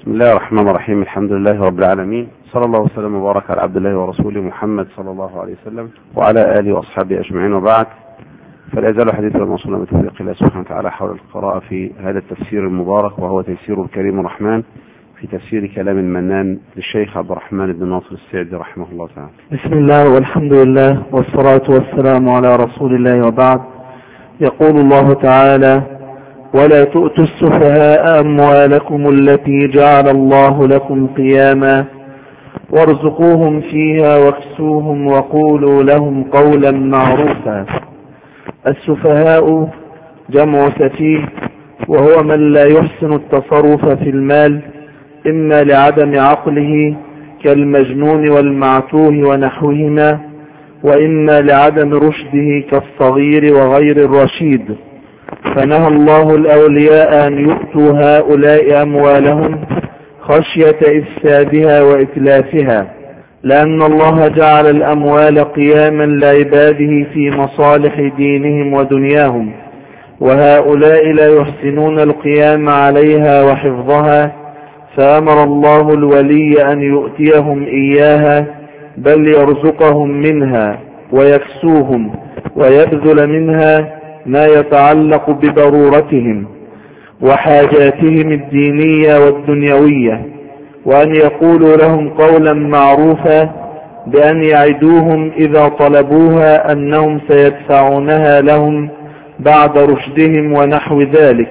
بسم الله الرحمن الرحيم. الحمد لله رب العالمين، صلى الله وسلم وبارك على عبد الله ورسوله محمد صلى الله عليه وسلم وعلى آله وأصحابه أجمعين، وبعد. فلا يزال حديثنا موصولا بتوفيق الله سبحانه وتعالى حول القراءة في هذا التفسير المبارك، وهو تيسير الكريم الرحمن في تفسير كلام المنان للشيخ عبد الرحمن بن ناصر السعدي رحمه الله تعالى. بسم الله والحمد لله والصلاة والسلام على رسول الله، وبعد. يقول الله تعالى: ولا تؤتوا السفهاء أموالكم التي جعل الله لكم قياما وارزقوهم فيها واكسوهم وقولوا لهم قولا معروفا. السفهاء جمع سفيه، وهو من لا يحسن التصرف في المال، إما لعدم عقله كالمجنون والمعتوه ونحوهما، وإما لعدم رشده كالصغير وغير الرشيد. فنهى الله الأولياء أن يؤتوا هؤلاء أموالهم خشية إفسادها وإتلافها، لأن الله جعل الأموال قياما لعباده في مصالح دينهم ودنياهم، وهؤلاء لا يحسنون القيام عليها وحفظها، فأمر الله الولي أن يؤتيهم إياها، بل يرزقهم منها ويكسوهم ويبذل منها ما يتعلق بضرورتهم وحاجاتهم الدينية والدنيوية، وأن يقولوا لهم قولا معروفا، بأن يعدوهم إذا طلبوها أنهم سيدفعونها لهم بعد رشدهم ونحو ذلك.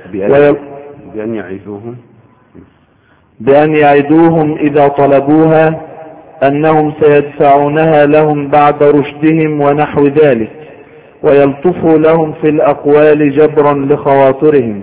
بأن يعدوهم إذا طلبوها أنهم سيدفعونها لهم بعد رشدهم ونحو ذلك، ويلطفوا لهم في الأقوال جبرا لخواطرهم.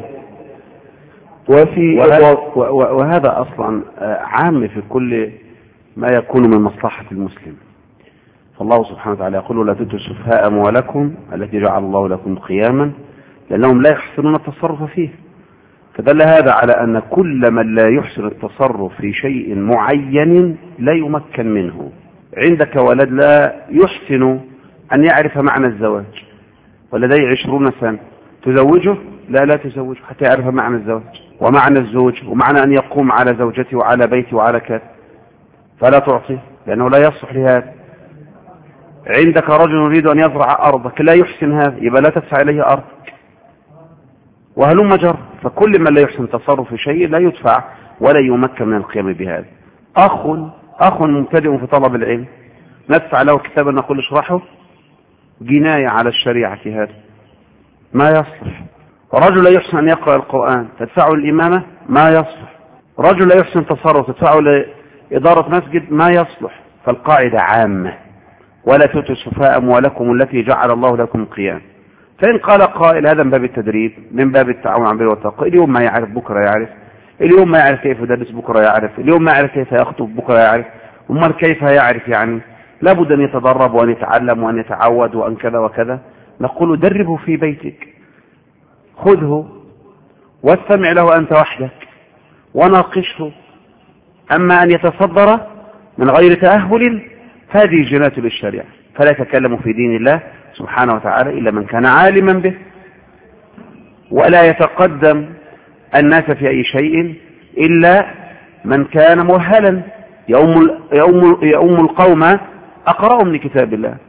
وهذا أصلا عام في كل ما يكون من مصلحة المسلم. فالله سبحانه وتعالى يقول: لا تؤتوا السفهاء أموالكم التي جعل الله لكم قياما، لأنهم لا يحسنون التصرف فيه. فدل هذا على أن كل من لا يحسن التصرف في شيء معين لا يمكن منه. عندك ولد لا يحسن أن يعرف معنى الزواج، ولديه 20 سنة، تزوجه؟ لا تزوجه حتى يعرف معنى الزواج ومعنى الزوج ومعنى أن يقوم على زوجته وعلى بيته وعلى كذا، فلا تعطيه لأنه لا يصلح لهذا. عندك رجل يريد أن يزرع أرضك، لا يحسن هذا، يبقى لا تدفع إليه أرضك، وهلم جر. فكل من لا يحسن تصرف في شيء لا يدفع ولا يمكن من القيام بهذا. أخ مبتدئ في طلب العلم، ندفع له كتابا نقول اشرحه، جناية على الشريعة هذا، ما يصلح. رجل لا يحسن أن يقرأ القرآن، تدفعه الإمامة، ما يصلح. رجل لا يحسن تصرف، تدفعه لإدارة مسجد، ما يصلح. فالقاعدة عامة: ولا تؤتوا السفهاء أموالكم التي جعل الله لكم قياما. فإن قال قائل: هذا من باب التدريب، من باب التعاون على البر والتقوى، اليوم ما يعرف بكرة يعرف، اليوم ما يعرف كيف يدرس بكرة يعرف، اليوم ما يعرف كيف يخطب بكرة يعرف، أمال كيف يعرف؟ يعني لابد أن يتدرب وأن يتعلم وأن يتعود وأن كذا وكذا. نقول: دربه في بيتك، خذه واستمع له أنت وحدك وناقشه. أما أن يتصدر من غير تأهل هذه جنات للشريعة، فلا يتكلم في دين الله سبحانه وتعالى إلا من كان عالما به، ولا يتقدم الناس في أي شيء إلا من كان مؤهلا. يؤم القوم أقرأهم لكتاب الله.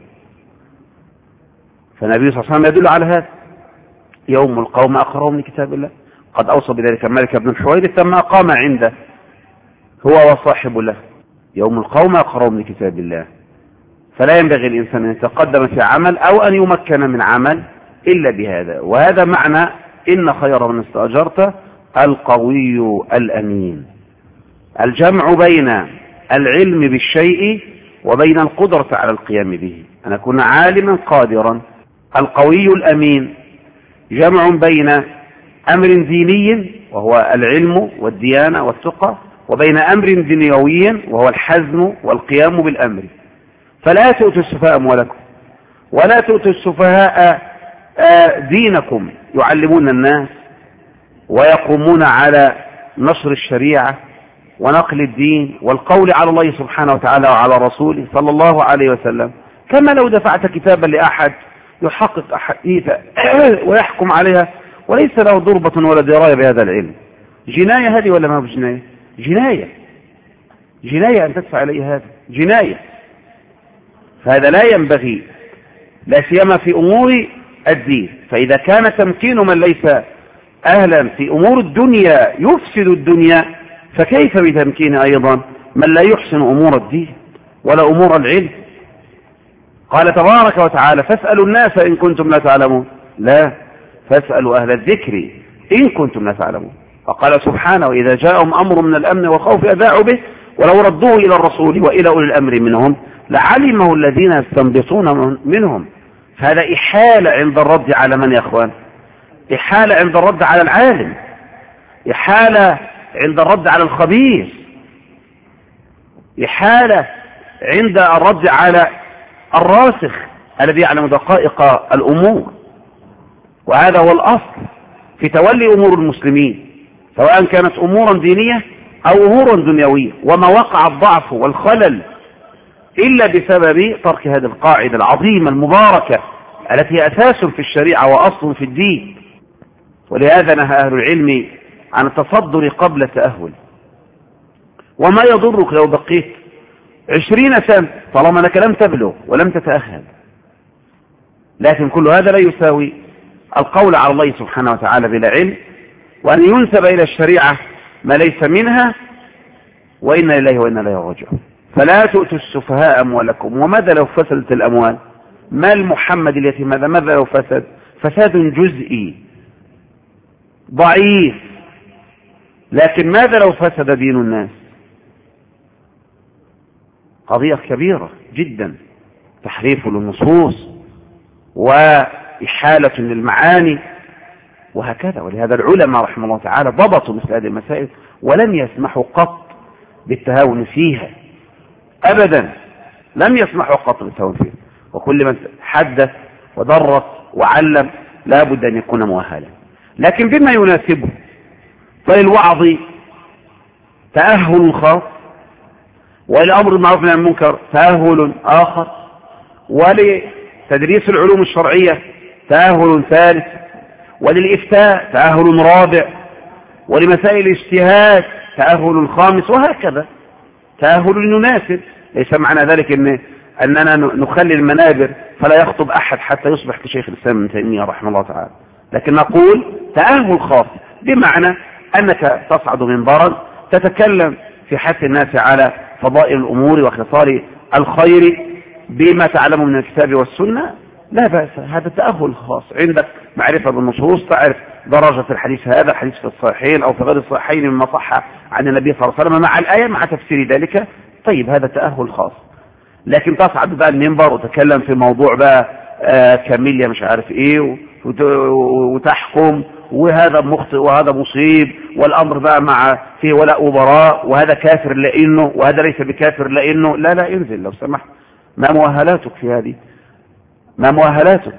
فالنبي صلى الله عليه وسلم يدل على هذا: يؤم القوم أقرأهم لكتاب الله. قد أوصى بذلك مالك بن الحويرث لما أقام عنده هو وصاحب له: يؤم القوم أقرأهم لكتاب الله. فلا ينبغي الإنسان أن يتقدم في عمل أو أن يمكن من عمل إلا بهذا. وهذا معنى: إن خير من استأجرت القوي الأمين. الجمع بين العلم بالشيء وبين القدرة على القيام به، أن أكون عالما قادرا. القوي الأمين جمع بين أمر ديني وهو العلم والديانة والتقى، وبين أمر دنيوي وهو الحزم والقيام بالأمر. فلا تؤتوا السفهاء أموالكم، ولا تؤتوا السفهاء دينكم، يعلمون الناس ويقومون على نشر الشريعة ونقل الدين والقول على الله سبحانه وتعالى وعلى رسوله صلى الله عليه وسلم. كما لو دفعت كتابا لأحد يحقق أحاديث ويحكم عليها وليس له ضربة ولا دراية بهذا العلم، جناية هذه ولا ما بجناية؟ جناية أن تدفع إليه هذا، جناية. فهذا لا ينبغي، لا سيما في أمور الدين. فإذا كان تمكين من ليس أهلا في أمور الدنيا يفسد الدنيا، فكيف بتمكين أيضا من لا يحسن أمور الدين ولا أمور العلم؟ قال تبارك وتعالى: فاسألوا الناس إن كنتم لا تعلمون. لا، فاسألوا أهل الذكر إن كنتم لا تعلمون. وقال سبحانه: إذا جاءهم أمر من الأمن والخوف أذاعوا به ولو ردوه إلى الرسول وإلى أولي الأمر منهم لعلمه الذين يستنبطون منهم. هذا إحالة عند الرد على من يا أخوان؟ إحالة عند الرد على العالم، إحالة عند الرد على الخبير، إحالة عند الرد على الراسخ الذي يعلم دقائق الأمور. وهذا هو الأصل في تولي أمور المسلمين، سواء كانت أمورا دينية أو أمورا دنيوية. وما وقع الضعف والخلل إلا بسبب ترك هذه القاعدة العظيمة المباركة التي هي أساس في الشريعة وأصل في الدين. ولهذا نهى أهل العلم عن التصدر قبل التأهل. وما يضرك لو بقيت 20 سنة طالما أنك لم تبلغ ولم تتأهل. لكن كل هذا لا يساوي القول على الله سبحانه وتعالى بلا علم، وأن ينسب إلى الشريعة ما ليس منها، وإنا لله وإنا إليه راجعون. فلا تؤتوا السفهاء أموالكم. وماذا لو فسدت الأموال؟ مال محمد اليتيم ماذا لو فسد؟ فساد جزئي ضعيف. لكن ماذا لو فسد دين الناس؟ قضية كبيرة جدا، تحريف للنصوص وإحالة للمعاني وهكذا. ولهذا العلماء رحمه الله تعالى ضبطوا مثل هذه المسائل ولم يسمحوا قط بالتهاون فيها أبدا، لم يسمحوا قط بالتهاون فيها. وكل من حدث ودرس وعلم لا بد أن يكون مؤهلا، لكن بما يناسبه. فللوعظ تأهل خاص، ولأمر بالمعروف والنهي عن المنكر تأهل آخر، ولتدريس العلوم الشرعية تأهل ثالث، وللإفتاء تأهل رابع، ولمسائل الاجتهاد تأهل خامس، وهكذا تأهل يناسب. ليس معنى ذلك أننا نخلي المنابر فلا يخطب أحد حتى يصبح كشيخ الإسلام ابن تيمية رحمه الله تعالى، لكن نقول تأهل خاص، بمعنى أنك تصعد منبرا تتكلم في حث الناس على فضائل الأمور وخصال الخير بما تعلم من الكتاب والسنة، لا بأس. هذا تأهل خاص، عندك معرفة بالنصوص، تعرف درجة الحديث، هذا الحديث في الصحيحين أو في غير الصحيحين مما صح عن النبي صلى الله عليه وسلم مع الآية مع تفسير ذلك. طيب، هذا تأهل خاص. لكن تصعد بقى المنبر وتتكلم في موضوع بقى كاميليا مش عارف ايه وتحكم، وهذا مخطئ وهذا مصيب، والأمر بقى مع فيه ولاء وبراء، وهذا كافر لأنه وهذا ليس بكافر لأنه، لا انزل لو سمحت. ما مؤهلاتك في هذه؟ ما مؤهلاتك؟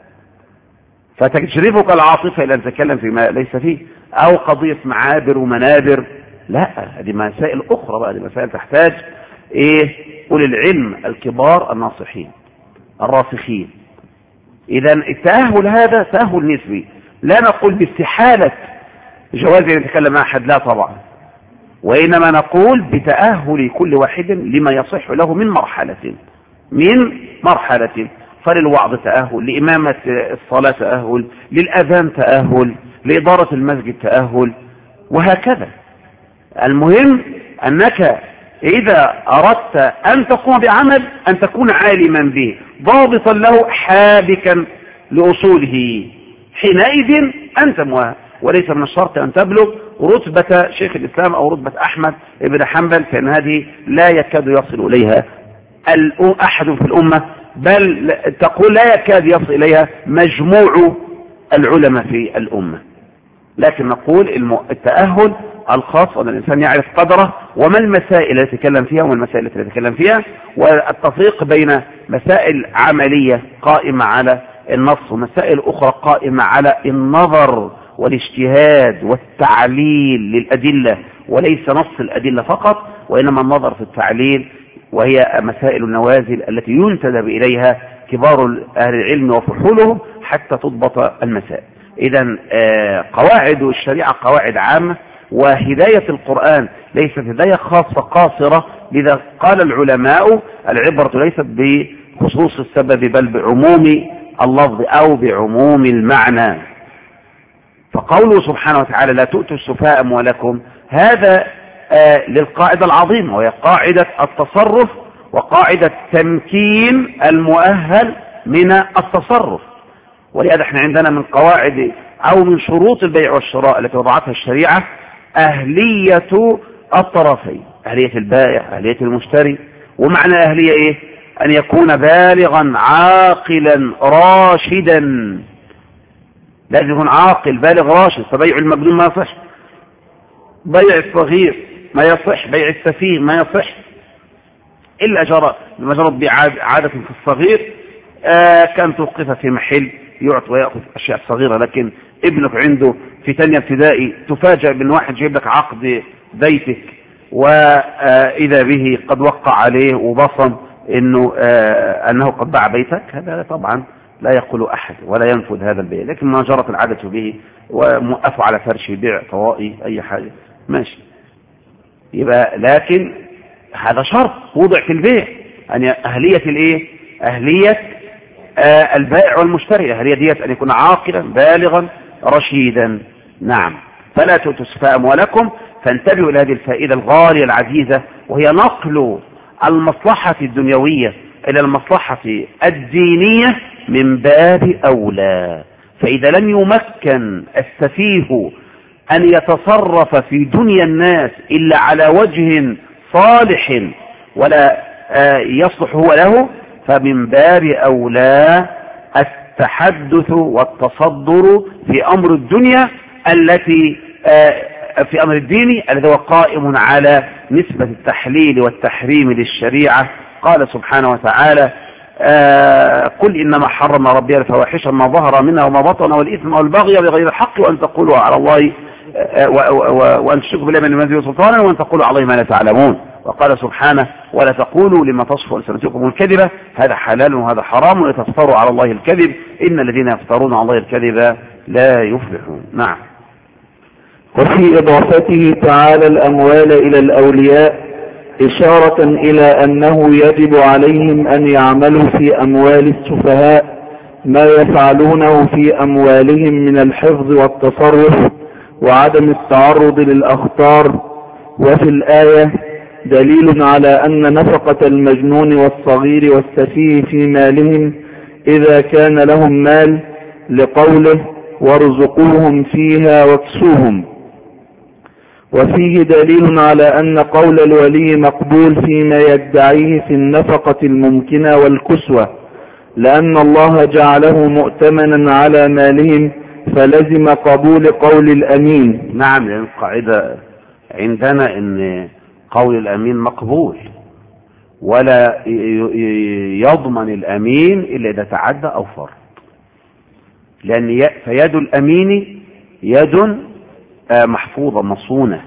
فتجربك العاطفة إلى أن تتكلم فيما ليس فيه، أو قضية معابر ومنابر، لا، هذه مسائل أخرى بقى، هذه مسائل تحتاج أولي العلم الكبار الناصحين الراسخين. إذا التأهل هذا تأهل نسبي، لا نقول باستحالة جواز أن يتكلم أحد، لا طبعا، وإنما نقول بتأهل كل واحد لما يصح له من مرحلة. فللوعظ تأهل، لإمامة الصلاة تأهل، للأذان تأهل، لإدارة المسجد تأهل، وهكذا. المهم أنك إذا أردت أن تقوم بعمل أن تكون عالما به ضابطا له حابكا لأصوله، حينئذ أنت مؤهل. وليس من الشرط أن تبلغ رتبة شيخ الإسلام أو رتبة أحمد بن حنبل، فإن هذه لا يكاد يصل إليها أحد في الأمة، بل تقول لا يكاد يصل إليها مجموع العلماء في الأمة. لكن نقول التأهل الخاص أن الإنسان يعرف قدره وما المسائل التي يتكلم فيها وما المسائل التي يتكلم فيها، والتفريق بين مسائل عملية قائمة على النص ومسائل أخرى قائمة على النظر والاجتهاد والتعليل للأدلة، وليس نص الأدلة فقط، وإنما النظر في التعليل، وهي مسائل النوازل التي ينتدب إليها كبار أهل العلم وفحولهم حتى تضبط المسائل. إذن قواعد الشريعة قواعد عامة وهداية القرآن ليست هداية خاصة قاصرة. لذا قال العلماء العبرة ليست بخصوص السبب بل بعموم اللفظ أو بعموم المعنى. فقوله سبحانه وتعالى لا تؤتوا السفهاء أموالكم هذا للقاعدة العظيمة، وهي قاعدة التصرف وقاعدة تمكين المؤهل من التصرف. ولهذا احنا عندنا من قواعد أو من شروط البيع والشراء التي وضعتها الشريعة أهلية الطرفين، أهلية البائع أهلية المشتري. ومعنى أهلية إيه؟ أن يكون بالغا عاقلا راشدا، لازم يكون عاقل بالغ راشد. فبيع المجنون ما يصح، بيع الصغير ما يصح، بيع السفيه ما يصح، إلا جرى مجرد عادة في الصغير كان توقف في محل يعطي ويأخذ أشياء صغيرة. لكن ابنك عنده في ثانية ابتدائي تفاجأ بأن واحد جايب لك عقد بيتك وإذا به قد وقع عليه وبصم أنه قد باع بيتك، هذا طبعا لا يقول أحد ولا ينفذ هذا البيع. لكن ما جرت العادة به ومؤفوا على فرش بيع طوائي أي حاجة ماشي. يبقى لكن هذا شرط وضع في البيع، أن أهلية الإيه؟ أهلية البائع والمشتري، أهلية ديت أن يكون عاقلا بالغا رشيدا. نعم. فلا تؤتوا السفهاء أموالكم. فانتبهوا إلى هذه الفائدة الغالية العزيزة، وهي نقل المصلحة الدنيوية إلى المصلحة الدينية من باب أولى. فإذا لم يمكن السفيه أن يتصرف في دنيا الناس إلا على وجه صالح ولا يصلح هو له، فمن باب أولى التحدث والتصدر في أمر الدنيا التي في أمر الدين الذي هو قائم على نسبة التحليل والتحريم للشريعة. قال سبحانه وتعالى قل إنما حرم ربي الفواحش ما ظهر منها وما بطن والإثم والبغي بغير الحق وأن تقولوا على الله وأن تشركوا بالله من المنزل سلطانا وأن تقولوا على الله ما لا تعلمون. وقال سبحانه ولا تقولوا لما تصف ألسنتكم الكذبة هذا حلال وهذا حرام وتفتروا على الله الكذب إن الذين يفترون على الله الكذب لا يفلحون. نعم. وفي إضافته تعالى الأموال إلى الأولياء إشارة إلى أنه يجب عليهم أن يعملوا في أموال السفهاء ما يفعلونه في أموالهم من الحفظ والتصرف وعدم التعرض للأخطار. وفي الآية دليل على أن نفقة المجنون والصغير والسفيه في مالهم إذا كان لهم مال لقوله وارزقوهم فيها واكسوهم. وفيه دليل على أن قول الولي مقبول فيما يدعيه في النفقة الممكنة والكسوة، لأن الله جعله مؤتمنا على مالهم فلزم قبول قول الأمين. نعم، لأن القاعدة عندنا أن قول الأمين مقبول ولا يضمن الأمين إلا إذا تعدى أو فرط، لأن فيد الأمين يد محفوظة مصونة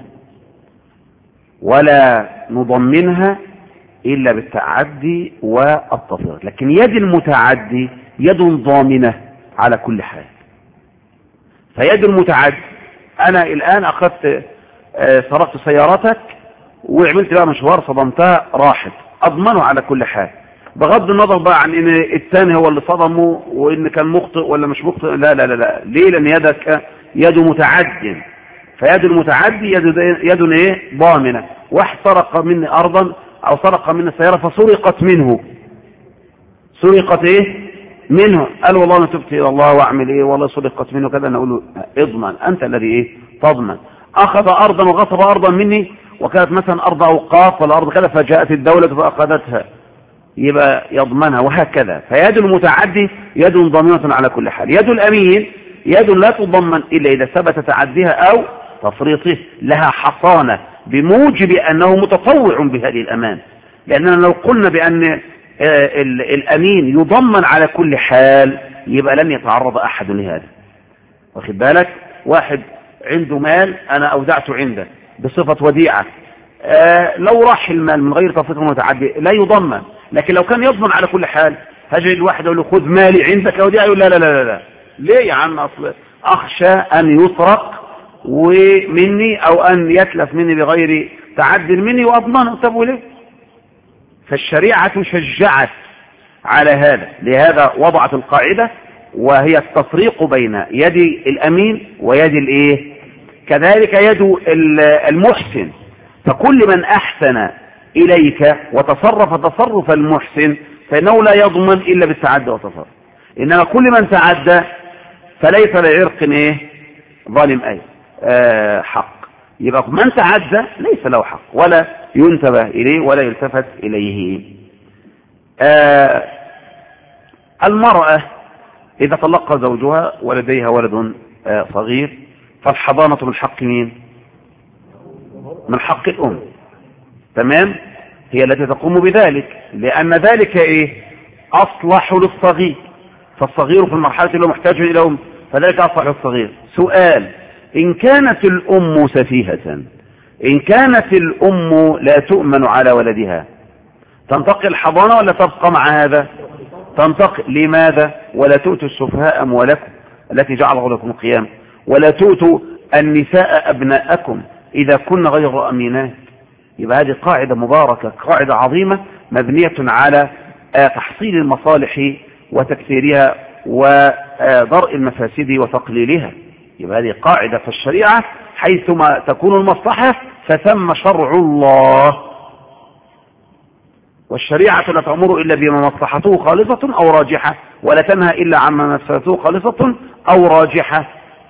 ولا نضمنها إلا بالتعدي والتفريط. لكن يد المتعدي يد ضامنة على كل حال. فيد المتعدي أنا الآن أخذت سرقت سيارتك وعملت بقى مشوار صدمتها راحت، أضمنه على كل حال بغض النظر بقى عن إن الثاني هو اللي صدمه وإن كان مخطئ ولا مش مخطئ. لا لا لا لا. ليه؟ لأن يدك يد متعد، فيد المتعدي يد ايه؟ ضامنة. واحد سرق مني أرضا أو سرق مني السيارة فسرقت منه، سرقت ايه منه، قال والله أنا تبت إلى الله وأعمل ايه والله سرقت منه كذا، نقول له اضمن، أنت الذي ايه تضمن. أخذ أرضا وغصب أرضا مني وكانت مثلا أرض أوقاف ولا أرض كذا فجاءت الدولة فأخذتها يبقى يضمنها، وهكذا. فيد المتعدي يد ضامنة على كل حال. يد الأمين يد لا تضمن إلا إذا ثبت تعديها أو تفريطه، لها حصانة بموجب أنه متطوع بهذه الأمان. لأننا لو قلنا بأن الأمين يضمن على كل حال يبقى لن يتعرض أحد لهذا. واخد بالك؟ واحد عنده مال أنا أودعته عنده بصفة وديعة، لو راح المال من غير تفريط متعدي لا يضمن. لكن لو كان يضمن على كل حال هجي الواحد يقول له خذ مالي عندك وديعة، يقول لا لا لا لا. ليه يا عم؟ أصل أخشى أن يسرق ومني أو أن يتلف مني بغير تعد مني وأضمنه. طب وليه؟ فالشريعة شجعت على هذا، لهذا وضعت القاعدة وهي التفريق بين يد الأمين ويد الإيه؟ كذلك يد المحسن. فكل من أحسن إليك وتصرف تصرف المحسن فإنه لا يضمن إلا بالتعدى والتصرف، إنما كل من تعدى فليس لعرق إيه؟ ظالم أي حق. يبقى من تعدى ليس له حق ولا ينتبه إليه ولا يلتفت إليه. المرأة إذا طلق زوجها ولديها ولد صغير فالحضانة من حق مين؟ من حق الأم. تمام؟ هي التي تقوم بذلك، لأن ذلك إيه؟ أصلح للصغير، فالصغير في المرحلة اللي محتاج إلى أم، فذلك أصلح للصغير. سؤال: إن كانت الأم سفيهة، إن كانت الأم لا تؤمن على ولدها، تنتقل الحضانة ولا تبقى مع هذا؟ تنتقل. لماذا؟ ولا تؤتوا السفهاء أموالكم التي جعله لكم قياما، ولا تؤتوا النساء أبناءكم إذا كن غير أمينات. يبقى هذه قاعدة مباركة، قاعدة عظيمة مبنية على تحصيل المصالح وتكثيرها ودرء المفاسد وتقليلها. يبقى هذه قاعدة في الشريعة، حيثما تكون المصلحة فثم شرع الله، والشريعة لا تأمر إلا بما مصلحته خالصة أو راجحة، ولا تنهى إلا عما مفسدته خالصة أو راجحة.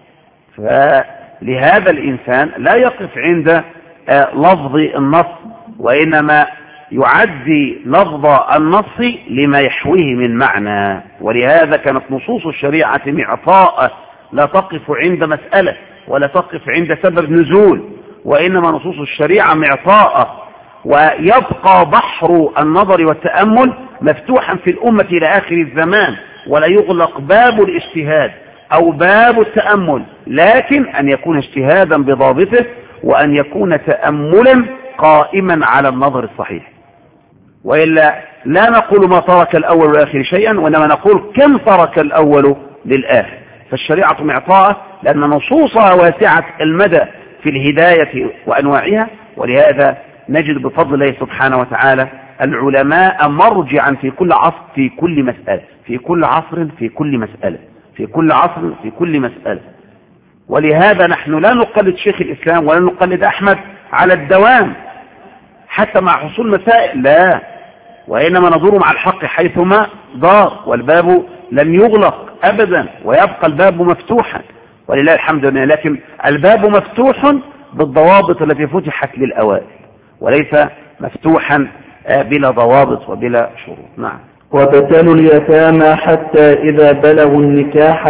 فلهذا الإنسان لا يقف عند لفظ النص، وإنما يعدي لفظ النص لما يحويه من معنى. ولهذا كانت نصوص الشريعة معطاء، لا تقف عند مسألة ولا تقف عند سبب نزول، وإنما نصوص الشريعة معطاء، ويبقى بحر النظر والتأمل مفتوحا في الأمة إلى آخر الزمان، ولا يغلق باب الاجتهاد أو باب التأمل، لكن أن يكون اجتهادا بضابطه، وأن يكون تأملا قائما على النظر الصحيح. وإلا لا نقول ما ترك الأول والآخر شيئا، وإنما نقول كم ترك الأول للآخر. فالشريعة معطاءة لأن نصوصها واسعة المدى في الهداية وأنواعها، ولهذا نجد بفضل الله سبحانه وتعالى العلماء مرجعا في كل عصر في كل مسألة، في كل عصر في كل مسألة، في كل عصر في كل مسألة. ولهذا نحن لا نقلد شيخ الإسلام ولا نقلد أحمد على الدوام حتى مع حصول مسائل، لا، وإنما ندور مع الحق حيثما دار، والباب لم يغلق أبدا ويبقى الباب مفتوحا ولله الحمد لله. لكن الباب مفتوح بالضوابط التي فتحت للأوائل، وليس مفتوحا بلا ضوابط وبلا شروط. نعم. وابتلوا اليتامى حتى إذا بلغوا النكاح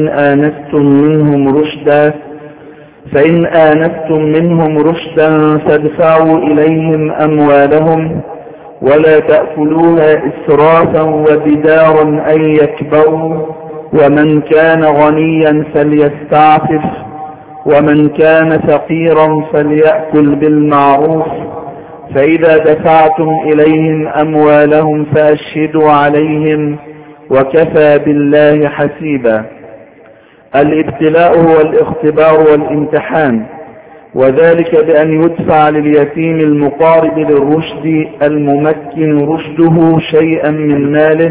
فإن آنستم منهم رشدا فادفعوا إليهم أموالهم ولا تأكلوها إسرافا وبدارا أن يكبروا، ومن كان غنيا فليستعفف، ومن كان فقيرا فليأكل بالمعروف، فإذا دفعتم إليهم أموالهم فأشهدوا عليهم وكفى بالله حسيبا. الابتلاء هو الاختبار والامتحان، وذلك بأن يدفع لليتيم المقارب للرشد الممكن رشده شيئا من ماله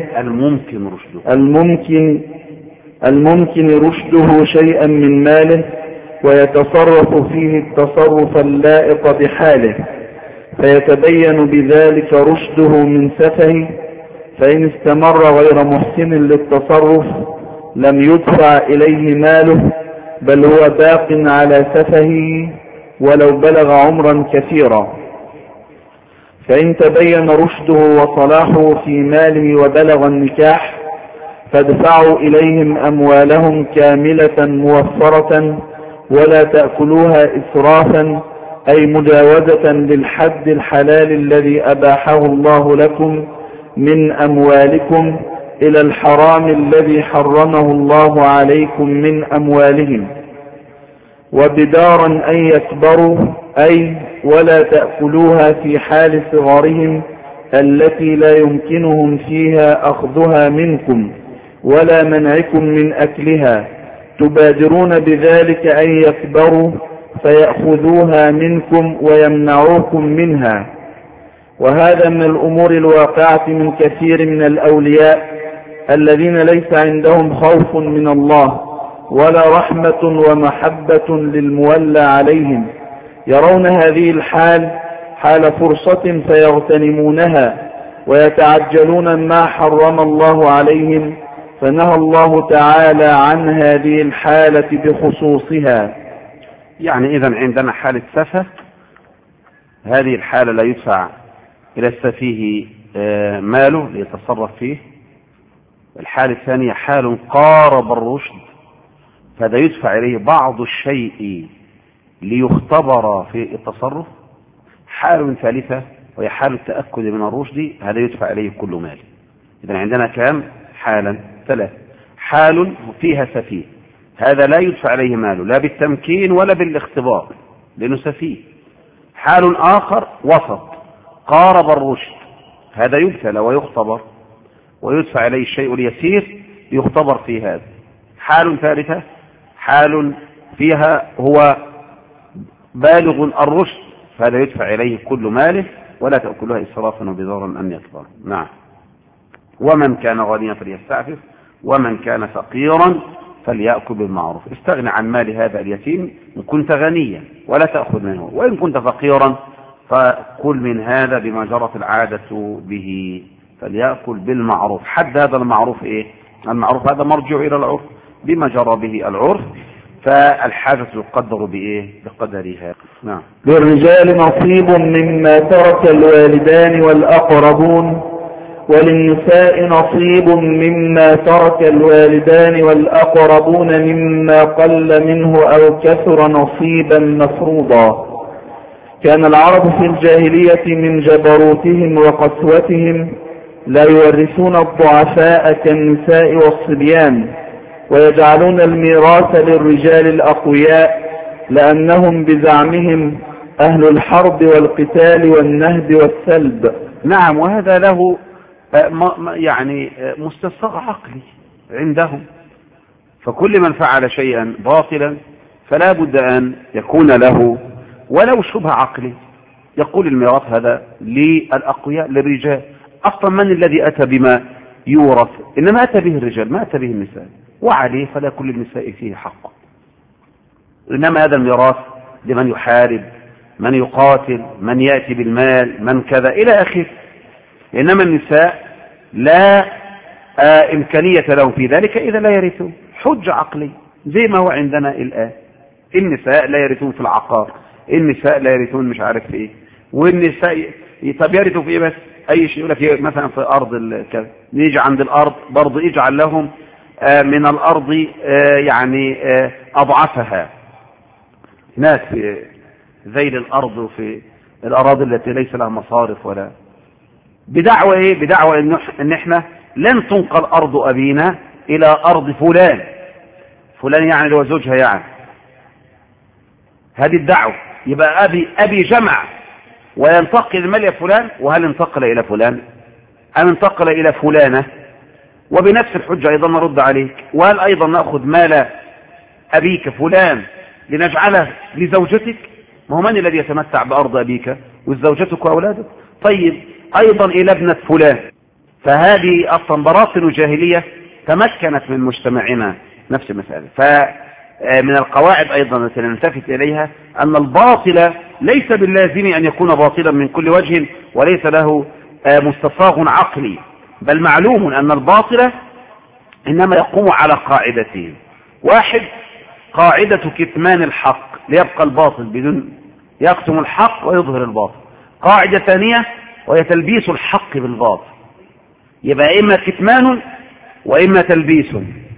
الممكن رشده شيئا من ماله، ويتصرف فيه التصرف اللائق بحاله، فيتبين بذلك رشده من سفهه. فإن استمر غير محسن للتصرف لم يدفع إليه ماله، بل هو باق على سفهه ولو بلغ عمرا كثيرا. فإن تبين رشده وصلاحه في ماله وبلغ النكاح فادفعوا إليهم أموالهم كاملة موفرة، ولا تأكلوها إسرافا أي مجاوزة للحد الحلال الذي أباحه الله لكم من أموالكم إلى الحرام الذي حرمه الله عليكم من أموالهم. وبدارا أن يكبروا أي ولا تأكلوها في حال صغرهم التي لا يمكنهم فيها أخذها منكم ولا منعكم من أكلها، تبادرون بذلك أن يكبروا فيأخذوها منكم ويمنعوكم منها. وهذا من الأمور الواقعة من كثير من الأولياء الذين ليس عندهم خوف من الله ولا رحمة ومحبة للمولى عليهم، يرون هذه الحال حال فرصة فيغتنمونها ويتعجلون ما حرم الله عليهم، فنهى الله تعالى عن هذه الحالة بخصوصها. يعني إذن عندنا حالة سفه، هذه الحالة لا يدفع إلى السفيه ماله ليتصرف فيه. الحالة الثانية حال قارب الرشد، فهذا يدفع إليه بعض الشيء ليختبر في التصرف. حال ثالثة وهي حال التأكد من الرشد، هذا يدفع إليه كل مال. إذن عندنا كام حالا؟ 3. حال فيها سفيه، هذا لا يدفع عليه ماله لا بالتمكين ولا بالاختبار لأنه سفيه. حال آخر وسط قارب الرشد، هذا يبتلى ويختبر ويدفع عليه الشيء اليسير يختبر في هذا. حال ثالثة حال فيها هو بالغ الرشد، فهذا يدفع إليه كل ماله ولا تأكلها إسرافا وبدارا أن يكبر. نعم. ومن كان غنيا فليستعفف ومن كان فقيرا فليأكل بالمعروف. استغنى عن مال هذا اليتيم إن كنت غنيا ولا تأخذ منه، وإن كنت فقيرا فكل من هذا بما جرت العادة به، فليأكل بالمعروف. حد هذا المعروف إيه؟ المعروف هذا مرجع إلى العرف، بما جرى به العرف، فالحاجة يقدر بإيه؟ بقدرها. نعم. للرجال نصيب مما ترك الوالدان والأقربون، وللنساء نصيب مما ترك الوالدان والأقربون مما قل منه أو كثر نصيبا مفروضا. كان العرب في الجاهلية من جبروتهم وقسوتهم لا يورثون الضعفاء كالنساء والصبيان، ويجعلون الميراث للرجال الأقوياء لأنهم بزعمهم أهل الحرب والقتال والنهب والسلب. نعم. وهذا له يعني مستصغ عقلي عندهم، فكل من فعل شيئا باطلا فلا بد أن يكون له ولو شبه عقلي. يقول الميراث هذا للأقوياء للرجال. أصلا من الذي أتى بما يورث؟ إنما أتى به الرجال ما أتى به النساء، وعليه فلا كل النساء فيه حق. إنما هذا الميراث لمن يحارب، من يقاتل، من يأتي بالمال، من كذا إلى آخره. إنما النساء لا إمكانية لهم في ذلك إذا لا يرثون. حج عقلي زي ما هو عندنا الآن. النساء لا يرثون في العقار، النساء لا يرثون مش عارف إيه، والنساء طب يرثوا في إيه؟ بس أي شيء يقول لك مثلا في أرض كذا، نيجي عند الأرض برضه يجعل لهم من الأرض يعني أضعفها. هناك في ذيل الأرض وفي الأراضي التي ليس لها مصارف ولا بدعوة إيه؟ بدعوة إن إحنا لن تنقل أرض أبينا إلى أرض فلان. فلان يعني اللي هو زوجها يعني. هذه الدعوة. يبقى أبي جمع وينتقل المال فلان، وهل انتقل إلى فلان أم انتقل إلى فلانة؟ وبنفس الحجة أيضا نرد عليك، وهل أيضا نأخذ مال أبيك فلان لنجعله لزوجتك؟ ما هو من الذي يتمتع بأرض أبيك؟ وزوجتك وأولادك. طيب أيضا إلى ابنة فلان. فهذه أصلا براثن جاهلية تمكنت من مجتمعنا نفس المسألة. فمن القواعد أيضا التي نلتفت إليها أن الباطل ليس باللازم أن يكون باطلا من كل وجه وليس له مستصاغ عقلي، بل معلوم أن الباطل إنما يقوم على قاعدتين. واحد قاعدة كتمان الحق ليبقى الباطل بدون يكتم الحق ويظهر الباطل. قاعدة ثانية وهي تلبيس الحق بالباطل. يبقى إما كتمان وإما تلبيس.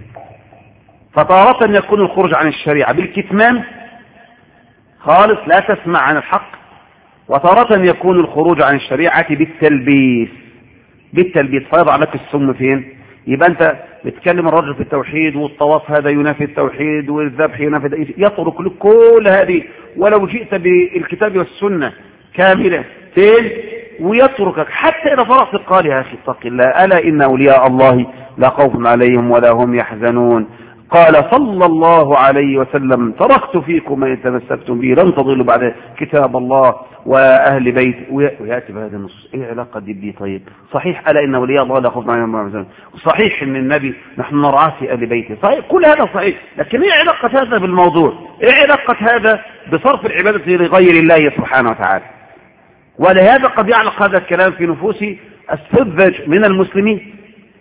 فتارة يكون الخروج عن الشريعة بالكتمان خالص لا تسمع عن الحق، وتارة يكون الخروج عن الشريعة بالتلبيس فيضع لك السم فين؟ يبقى أنت بتكلم الرجل في التوحيد والطواف هذا ينافي التوحيد والذبح ينافي، يترك لك كل هذه ولو جئت بالكتاب والسنة كاملة ويتركك حتى إذا فرغت قال يا أخي اتق الله ألا إن أولياء الله لا خوف عليهم ولا هم يحزنون. قال صلى الله عليه وسلم تركت فيكم ما تمسكتم به لن تضلوا بعد كتاب الله وأهل بيت. ويأتي بهذا النص. ايه علاقة دي طيب؟ صحيح ألا إن ولي الله لا خوف عليهم، صحيح إن النبي نحن نرعاه في أهل بيته، صحيح كل هذا صحيح، لكن ايه علاقة هذا بالموضوع؟ ايه علاقة هذا بصرف العبادة لغير الله سبحانه وتعالى؟ ولهذا قد يعلق هذا الكلام في نفوس السذج من المسلمين،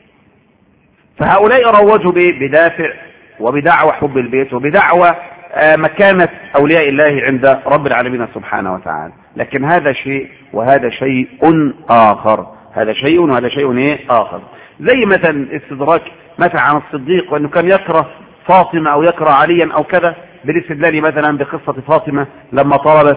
فهؤلاء روجوا بدافع وبدعوى حب البيت وبدعوى مكانة أولياء الله عند رب العالمين سبحانه وتعالى. لكن هذا شيء وهذا شيء آخر، هذا شيء وهذا شيء إيه آخر. زي مثلا استدراك مثلا عن الصديق وأنه كان يكره فاطمة أو يكره عليا أو كذا، بالاستدلال مثلا بقصة فاطمة لما طلبت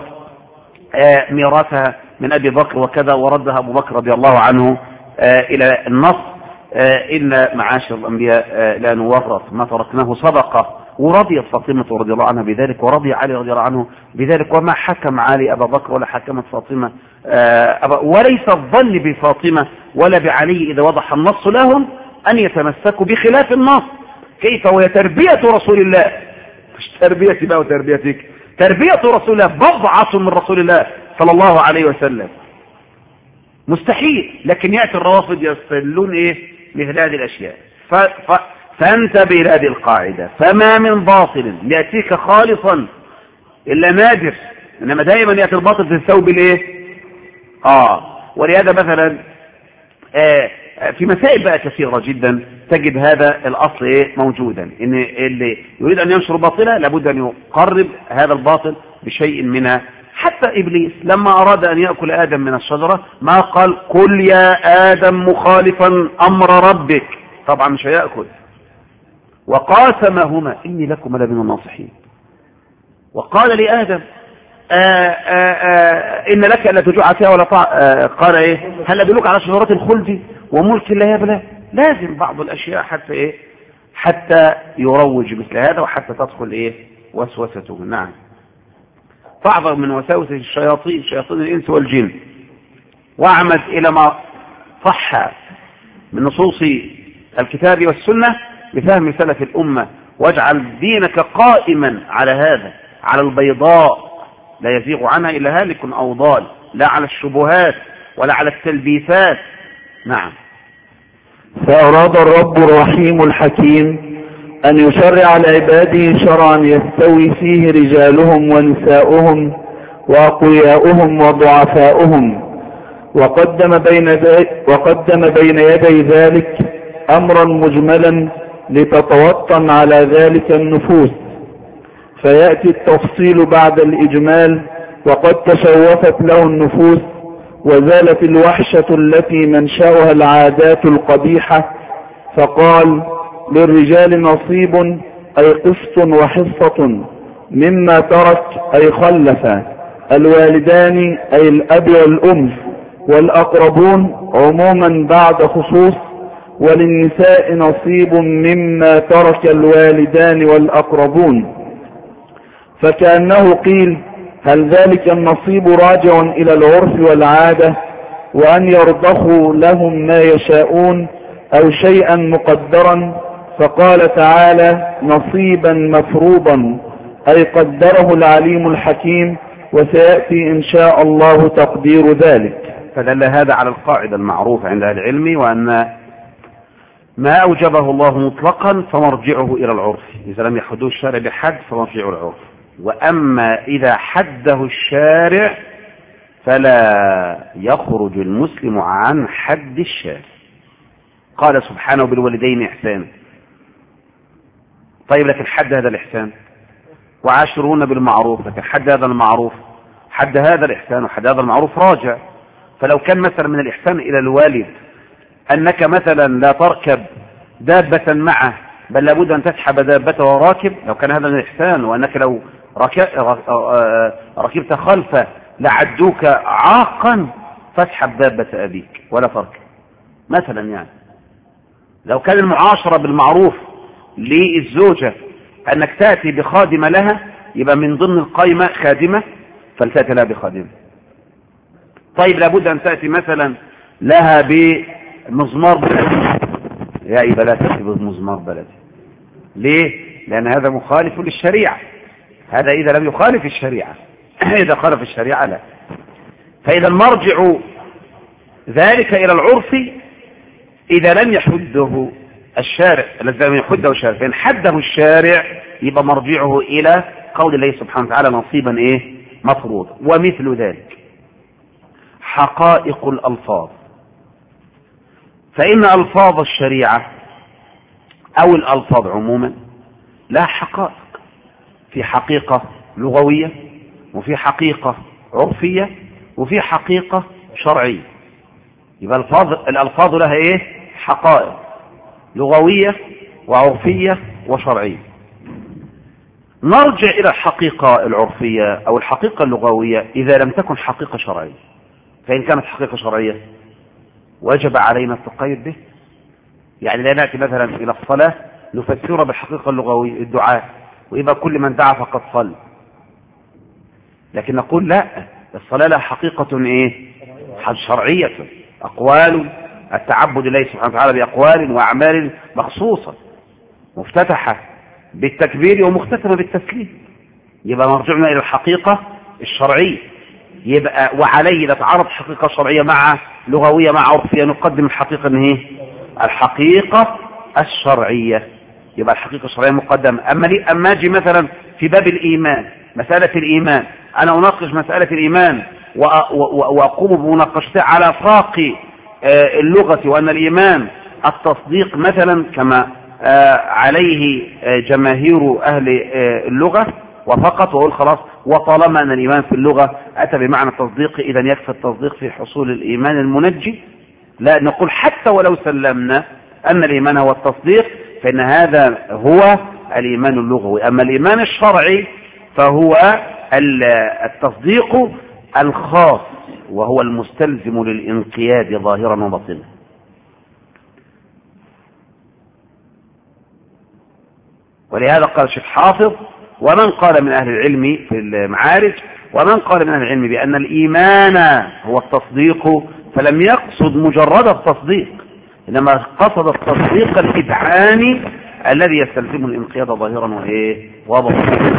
ميراثها من أبي بكر وكذا وردها أبو بكر رضي الله عنه إلى النص إن معاشر الأنبياء لا نورث ما تركناه صدقة، ورضيت فاطمة رضي الله عنها بذلك ورضي علي رضي الله عنه بذلك، وما حكم علي أبا بكر ولا حكمت فاطمة وليس الظن بفاطمة ولا بعلي إذا وضح النص لهم أن يتمسكوا بخلاف النص. كيف وهي تربية رسول الله، مش تربيتي بقى وتربيتك، تربية رسول الله بضعة من رسول الله صلى الله عليه وسلم، مستحيل. لكن يأتي الروافض يستدلون إيه مثل هذه الأشياء. فانتبه لهذه القاعدة، فما من باطل يأتيك خالصا إلا نادر، إنما دائما يأتي الباطل في الثوب الإيه ولهذا مثلا في مسائل بقى كثيرة جدا تجد هذا الأصل إيه موجودا، إن اللي يريد أن ينشر باطلا لابد أن يقرب هذا الباطل بشيء منها. حتى إبليس لما أراد أن يأكل آدم من الشجرة ما قال كل يا آدم مخالفا أمر ربك، طبعا مش هيأكل. وقاسمهما إني لكم لمن الناصحين، وقال لآدم إن لك ألا تجوع فيها ولا قال إيه هل أدلك على شجرات الخلد وملك لا يبلى. لازم بعض الأشياء حتى إيه حتى يروج مثل هذا وحتى تدخل إيه وسوسته. نعم، فاعظم من وساوس الشياطين شياطين الإنس والجن، واعمد إلى ما صح من نصوص الكتاب والسنة بفهم سلف الأمة، واجعل دينك قائما على هذا، على البيضاء لا يزيغ عنها إلا هالك أو ضال، لا على الشبهات ولا على التلبيسات. نعم. فأراد الرب الرحيم الحكيم أن يشرع لعباده شرعا يستوي فيه رجالهم ونساؤهم وأقوياؤهم وضعفاؤهم، وقدم بين يدي ذلك أمرا مجملا لتتوطن على ذلك النفوس، فيأتي التفصيل بعد الإجمال، وقد تشوفت له النفوس وزالت الوحشة التي منشأها العادات القبيحة، فقال للرجال نصيب أي قسط وحصة مما ترك أي خلف، الوالدان أي الأب والأم والأقربون عموما بعد خصوص، وللنساء نصيب مما ترك الوالدان والأقربون. فكأنه قيل هل ذلك النصيب راجع إلى العرف والعادة وأن يرضخوا لهم ما يشاءون أو شيئا مقدرا؟ فقال تعالى نصيبا مفروضا أي قدره العليم الحكيم، وسيأتي إن شاء الله تقدير ذلك. فدل هذا على القاعدة المعروفة عند أهل العلم، وأن ما أوجبه الله مطلقا فمرجعه إلى العرف، إذا لم يحدوه الشارع بحد فمرجعه العرف، وأما إذا حده الشارع فلا يخرج المسلم عن حد الشارع. قال سبحانه بالوالدين إحسانا، طيب لكن حد هذا الإحسان، وعاشرون بالمعروف، لكن حد هذا المعروف، حد هذا الإحسان وحد هذا المعروف راجع. فلو كان مثلا من الإحسان إلى الوالد أنك مثلا لا تركب دابة معه بل لابد أن تسحب دابته وراكب، لو كان هذا من الإحسان، وأنك لو ركبت خلفه لعدوك عاقا فاسحب دابة أبيك ولا تركب مثلا. يعني لو كان المعاشرة بالمعروف للزوجة أنك تأتي بخادمة لها، يبقى من ضمن القائمة خادمة فلتأتي لها بخادمة. طيب لابد أن تأتي مثلا لها بمزمار بلدي، يا إبا لا تأتي بمزمار بلدي، ليه؟ لأن هذا مخالف للشريعة. هذا إذا لم يخالف الشريعة. إذا خالف الشريعة لا. فإذا المرجع ذلك إلى العرف إذا لم يحده الشارع، الذي لم يحده الشارع. فإن حده الشارع يبقى مرجعه إلى قول الله سبحانه وتعالى نصيبا مفروض. ومثل ذلك حقائق الألفاظ، فإن ألفاظ الشريعة أو الألفاظ عموما لها حقائق، في حقيقة لغوية، وفي حقيقة عرفية، وفي حقيقة شرعية. يبقى الألفاظ لها حقائق لغوية وعرفية وشرعية. نرجع إلى الحقيقة العرفية أو الحقيقة اللغوية إذا لم تكن حقيقة شرعية. فإن كانت حقيقة شرعية وجب علينا التقيد به. يعني لا نأتي مثلا إلى الصلاة نفسرها بالحقيقة اللغوية الدعاء، ويبقى كل من دعا فقد صلى. لكن نقول لا، الصلاة لها حقيقة شرعية، أقوال التعبد لله سبحانه وتعالى بأقوال وأعمال مخصوصة، مفتتحة بالتكبير ومختتمة بالتسليم. يبقى مرجعنا إلى الحقيقة الشرعية. يبقى وعليه إذا تعارض حقيقة شرعية مع لغوية مع عرفية نقدم الحقيقة الحقيقة الشرعية. يبقى الحقيقة الشرعية مقدمة. أما أجي مثلا في باب الإيمان، مسألة الإيمان، أنا أناقش مسألة الإيمان وأقوم بمناقشتها على فاق اللغة، وأن الإيمان التصديق مثلا كما عليه جماهير أهل اللغة وفقط، وأقول خلاص وطالما أن الإيمان في اللغة أتى بمعنى التصديق إذا يكفي التصديق في حصول الإيمان المنجي. لا، نقول حتى ولو سلمنا أن الإيمان هو التصديق فإن هذا هو الإيمان اللغوي. أما الإيمان الشرعي فهو التصديق الخاص، وهو المستلزم للانقياد ظاهرا وباطنا. ولهذا قال الشيخ حافظ: ومن قال من أهل العلم في المعارج، ومن قال من أهل العلم بأن الإيمان هو التصديق فلم يقصد مجرد التصديق، إنما قصد التصديق الإذعاني الذي يستلزم الانقياد ظاهرا وباطنا.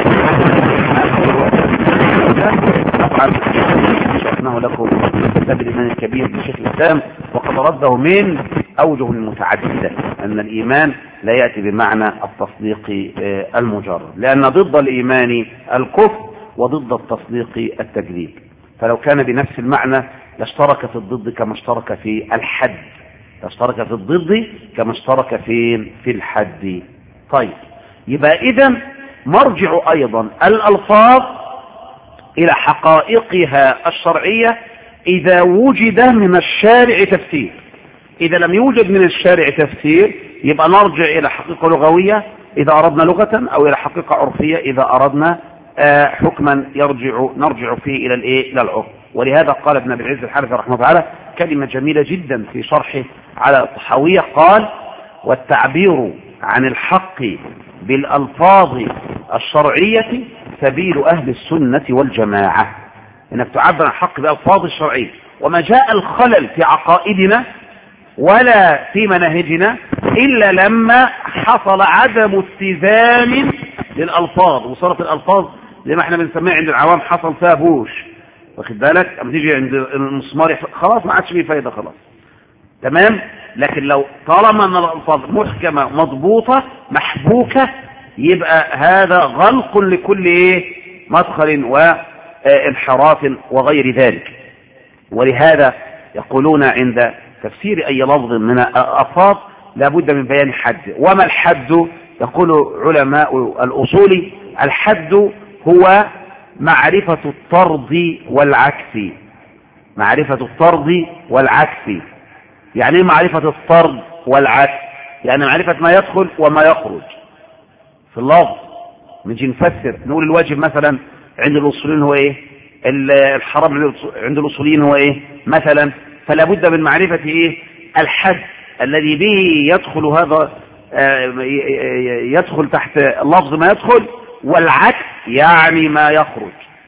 شرحناه لكم كتاب الإيمان الكبير لشيخ الإسلام، وقد رده من أوجه متعددة أن الإيمان لا يأتي بمعنى التصديق المجرد، لأن ضد الإيمان الكفر وضد التصديق التكذيب. فلو كان بنفس المعنى لاشترك في الضد كما اشترك في الحد، اشترك في الضد كما اشترك في الحد. طيب، يبقى إذن مرجع أيضا الألفاظ إلى حقائقها الشرعية إذا وجد من الشارع تفسير. إذا لم يوجد من الشارع تفسير يبقى نرجع إلى حقيقة لغوية إذا أردنا لغة، أو إلى حقيقة عرفية إذا أردنا حكما نرجع فيه إلى العرف. ولهذا قال ابن أبي العز الحنفي رحمه الله تعالى كلمة جميلة جدا في شرحه على الطحاوية، قال: والتعبير عن الحق بالألفاظ الشرعية سبيل أهل السنة والجماعة. إنك تعبر عن الحق بألفاظ الشرعية، وما جاء الخلل في عقائدنا ولا في مناهجنا إلا لما حصل عدم اتزان للألفاظ، وصارت الألفاظ زي ما احنا بنسميها عند العوام حصل فيها بوش، واخد بالك؟ اما تيجي عند المسمار خلاص ما عادش فيه فايدة خلاص، تمام. لكن لو طالما ان الألفاظ محكمة مضبوطة محبوكة يبقى هذا غلق لكل مدخل وانحراف وغير ذلك. ولهذا يقولون عند تفسير أي لفظ من الألفاظ لابد من بيان حد. وما الحد؟ يقول علماء الأصول: الحد هو معرفة الطرد والعكس. معرفة الطرد والعكس يعني ايه معرفة الطرد والعكس؟ يعني معرفة ما يدخل وما يخرج في اللفظ. نجي نفسر نقول الواجب مثلا عند الأصوليين هو الحرام عند الأصوليين هو مثلا. فلا بد من معرفة الحد الذي به يدخل هذا يدخل تحت اللفظ ما يدخل، والعكس يعني ما يخرج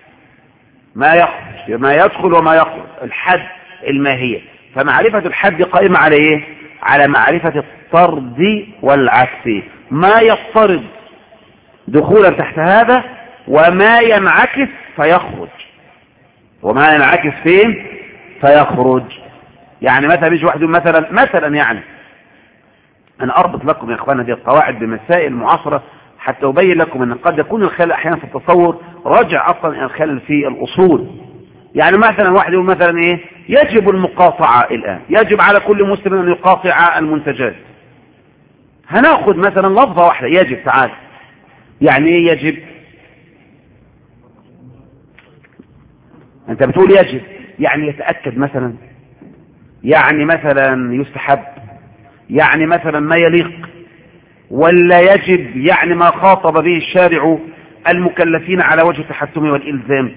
ما يدخل وما يخرج، الحد الماهية. فمعرفة الحد قائمة على على معرفة الطرد والعكس. ما يفترض دخولا تحت هذا وما ينعكس فيخرج. وما ينعكس فين فيخرج. يعني مثلا يجي واحد مثلا يعني أنا أربط لكم يا إخوانا دي القواعد بمسائل معاصرة حتى أبين لكم أن قد يكون الخلل أحيانا في التصور راجع أصلا إلى الخلل في الأصول. يعني مثلا واحد يقول مثلا إيه يجب المقاطعة الآن، يجب على كل مسلم أن يقاطع المنتجات. هناخد مثلا لفظة واحدة يجب. تعال يعني إيه يجب؟ أنت بتقول يجب يعني يتأكد مثلا، يعني مثلا يستحب، يعني مثلا ما يليق، ولا يجب يعني ما خاطب به الشارع المكلفين على وجه التحتم والإلزام؟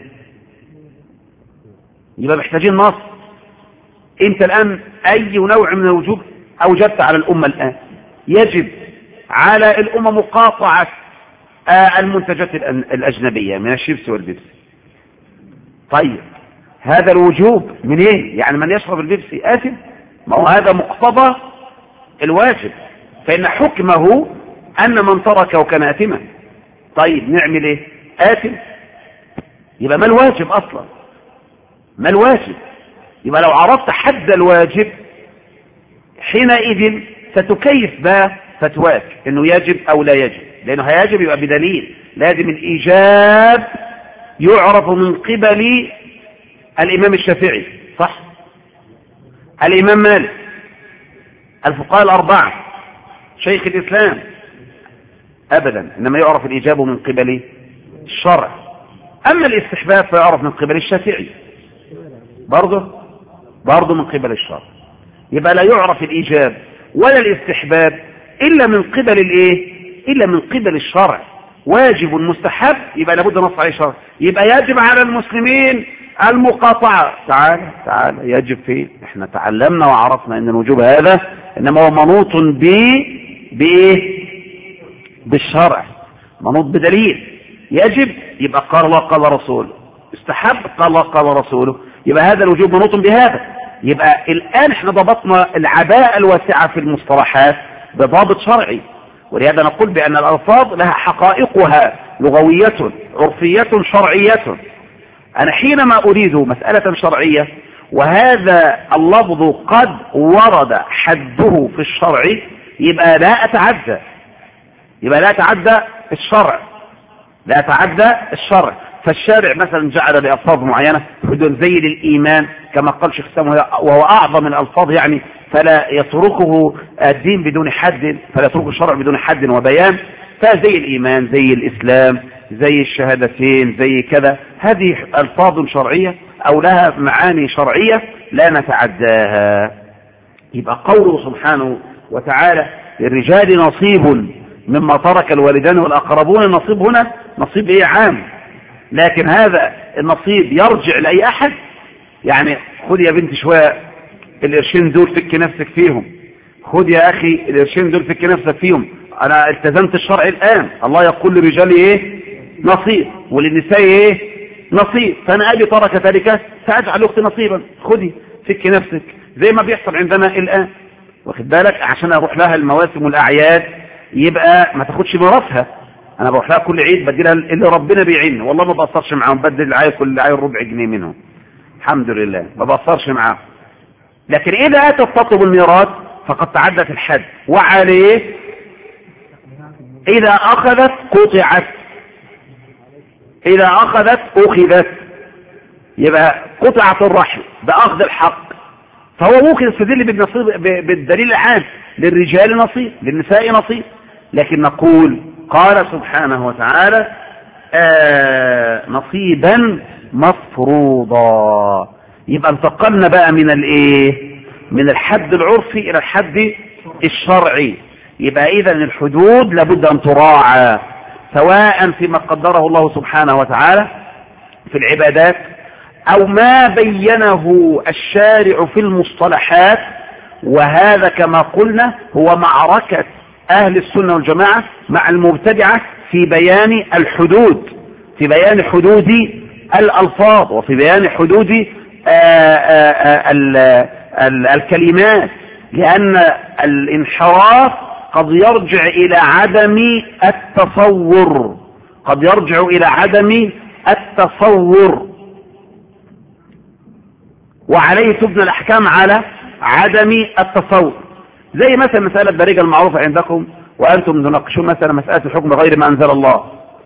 يبقى محتاجين نص. انت الآن أي نوع من الوجوب أوجبت على الأمة الآن؟ يجب على الأمة مقاطعة المنتجات الأجنبية من الشيبس والبيبسي. طيب هذا الوجوب من ايه؟ يعني من يشرب البيبسي آثم؟ ما هو هذا مقتضى الواجب، فإن حكمه أن من تركه كان آثما. طيب نعمل ايه؟ آثم. يبقى ما الواجب أصلا؟ ما الواجب؟ يبقى لو عرفت حد الواجب حينئذ ستكيف بقى فتواك انه يجب او لا يجب، لانه هيجب يبقى بدليل. لازم الايجاب يعرف من قبل الامام الشافعي، صح؟ الامام مالك، الفقهاء الاربعه، شيخ الاسلام، ابدا. انما يعرف الايجاب من قبل الشرع. اما الاستحباب فيعرف من قبل الشافعي برضه من قبل الشرع. يبقى لا يعرف الإيجاب ولا الاستحباب إلا من قبل الإيه؟ إلا من قبل الشرع. واجب مستحب يبقى لابد نص عليه شرع. يبقى يجب على المسلمين المقاطعة. تعال يجب فيه. احنا تعلمنا وعرفنا ان الوجوب هذا انما هو منوط بإيه؟ بالشرع، منوط بدليل. يجب يبقى قال الله قال رسوله، استحب قال الله قال رسوله، يبقى هذا الوجوب منوط بهذا. يبقى الآن احنا ضبطنا العباءة الواسعة في المصطلحات بضابط شرعي. ولهذا نقول بأن الألفاظ لها حقائقها لغوية عرفية شرعية. أنا حينما أريد مسألة شرعية وهذا اللفظ قد ورد حده في الشرع يبقى لا أتعدى الشرع. فالشارع مثلا جعل بألفاظ معينة حدود زي للإيمان كما قال شيخ سامو وهو أعظم الألفاظ، يعني فلا يتركه الدين بدون حد، فلا يتركه الشرع بدون حد وبيان. فزي الإيمان زي الإسلام زي الشهادتين زي كذا، هذه ألفاظ شرعية أو لها معاني شرعية لا نتعداها. يبقى قوله سبحانه وتعالى للرجال نصيب مما ترك الوالدان والأقربون، النصيب هنا نصيب إيه؟ عام. لكن هذا النصيب يرجع لأي أحد. يعني خذ يا بنت شوية القرشين دول فك نفسك فيهم، خذ يا أخي القرشين دول فك نفسك فيهم. أنا التزمت الشرع الآن، الله يقول للرجال إيه؟ نصيب، وللنساء إيه؟ نصيب. فأنا أبي ترك تركة سأجعل أختي نصيبا، خذي فك نفسك زي ما بيحصل عندنا الآن. واخد بالك؟ عشان أروح لها المواسم والأعياد يبقى ما تاخدش ميراثها. انا بروح لها كل عيد بدي لها اللي ربنا بيعين، والله ما بقصرش معاهم، بدل العيد كل عيد ربع جنيه منهم، الحمد لله ما بقصرش معاهم. لكن اذا اتت تطلب الميراث فقد تعدت الحد، وعليه اذا اخذت قطعت، اذا اخذت اخذت، يبقى قطعت الرحم باخذ الحق. فهو ممكن يستدل بالدليل العام للرجال نصيب للنساء نصيب. لكن نقول قال سبحانه وتعالى نصيبا مفروضا. يبقى انتقلنا بقى من الايه؟ من الحد العرفي الى الحد الشرعي. يبقى اذا الحدود لابد ان تراعى سواء فيما قدره الله سبحانه وتعالى في العبادات او ما بينه الشارع في المصطلحات. وهذا كما قلنا هو معركة أهل السنة والجماعة مع المبتدعة في بيان الحدود، في بيان حدود الألفاظ وفي بيان حدود الكلمات. لأن الانحراف قد يرجع إلى عدم التصور، قد يرجع إلى عدم التصور، وعليه تبنى الأحكام على عدم التصور. زي مثلا مسألة الدرجة المعروفة عندكم وأنتم تناقشون مثلا مسألة الحكم غير ما أنزل الله،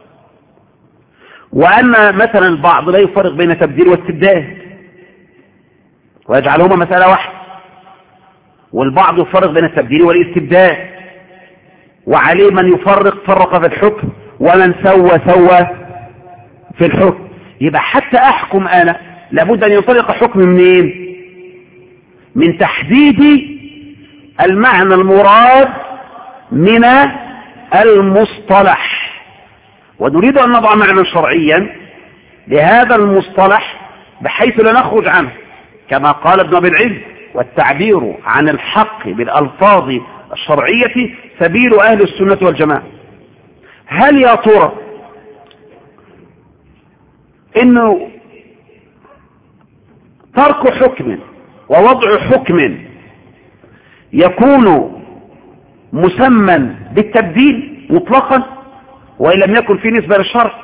وأن مثلا البعض لا يفرق بين التبديل والاستبدال ويجعلهما مسألة واحدة، والبعض يفرق بين التبديل والاستبدال، وعليه من يفرق فرق في الحكم ومن سوى في الحكم. يبقى حتى أحكم أنا لابد أن ينطلق حكم منين؟ من تحديد المعنى المراد من المصطلح، ونريد أن نضع معنى شرعيا لهذا المصطلح بحيث لا نخرج عنه، كما قال ابن أبي العز: والتعبير عن الحق بالألفاظ الشرعية سبيل أهل السنة والجماعة. هل يا ترى إنه ترك حكم ووضع حكم يكون مسمى بالتبديل مطلقا وإن لم يكن في نسبة للشرع،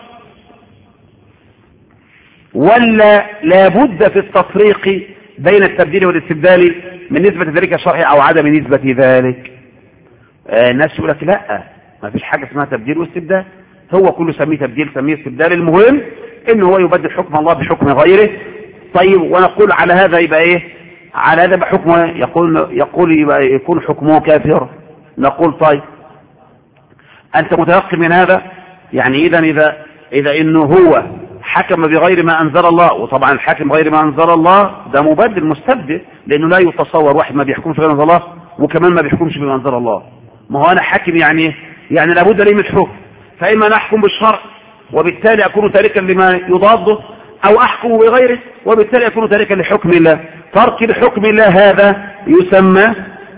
ولا لابد في التفريق بين التبديل والاستبدال من نسبة ذلك الشرعي أو عدم نسبة ذلك؟ الناس يقول لك لا، ما فيش حاجة اسمها تبديل واستبدال، هو كله سميه تبديل سميه استبدال، المهم إنه هو يبدل حكم الله بحكم غيره. طيب ونقول على هذا يبقى إيه؟ على هذا بحكمه يقول يبقى يكون حكمه كافر. نقول طيب أنت متيقن من هذا؟ يعني إذا إنه هو حكم بغير ما أنزل الله، وطبعا الحاكم بغير ما أنزل الله ده مبدل مستبدل، لأنه لا يتصور واحد ما بيحكمش بغير ما أنزل الله وكمان ما بيحكمش بما أنزل الله. ما هو أنا حاكم يعني لابد لي من حكم، فإما نحكم بالشرع وبالتالي أكون تاركا لما يضاده، أو أحكم بغيره وبالتالي أكون تاركا لحكم الله. ترك لحكم الله هذا يسمى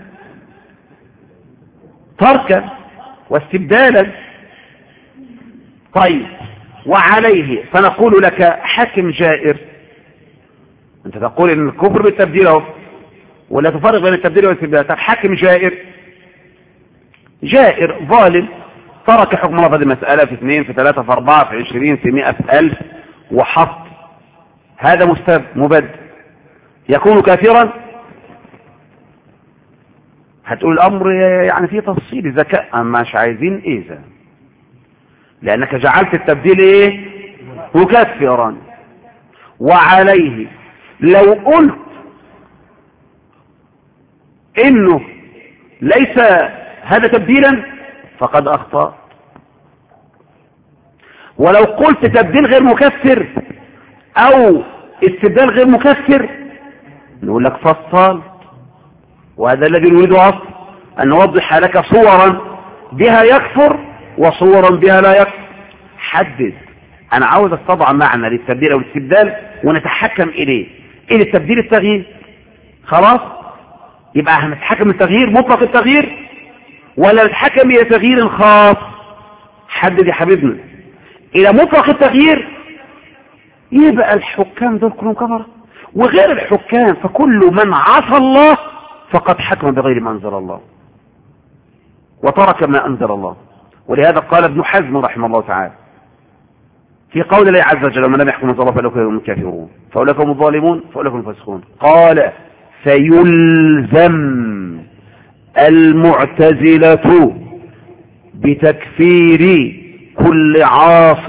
تركا واستبدالا. طيب وعليه فنقول لك حاكم جائر، انت تقول ان الكفر بالتبديل اهو ولا تفرق بين التبديل والاستبدال. طب حاكم جائر ظالم ترك حكم الله في هذه المسألة في 2 في 3 في 4 في 20 في 100 في 1000 وحط، هذا مبدل يكون كافرا؟ هتقول الامر يعني فيه تفصيل ذكاء، مش عايزين اذا لانك جعلت التبديل ايه؟ مكفرا. وعليه لو قلت انه ليس هذا تبديلا فقد اخطأت، ولو قلت تبديل غير مكفر او استبدال غير مكفر نقول لك فصل. وهذا الذي نريده اصلا ان نوضح لك صورا بها يكفر وصورا بها لا يكفر. حدد، انا عاوز استطبع معنى للتبديل او الاستبدال ونتحكم اليه. ايه التبديل؟ التغيير، خلاص يبقى هنتحكم التغيير مطلق التغيير ولا نتحكم الى تغيير خاص؟ حدد يا حبيبنا. الى مطلق التغيير يبقى الحكام دول كلهم كفرة، وغير الحكام فكل من عصى الله فقد حكم بغير ما انزل الله وترك ما انزل الله. ولهذا قال ابن حزم رحمه الله تعالى في قول الله عز وجل: من لم يحكم انزل الله فاولئك هم الكافرون فاولئك هم الظالمون فاولئك هم الفاسقون، قال: فيلزم المعتزلة بتكفير كل عاص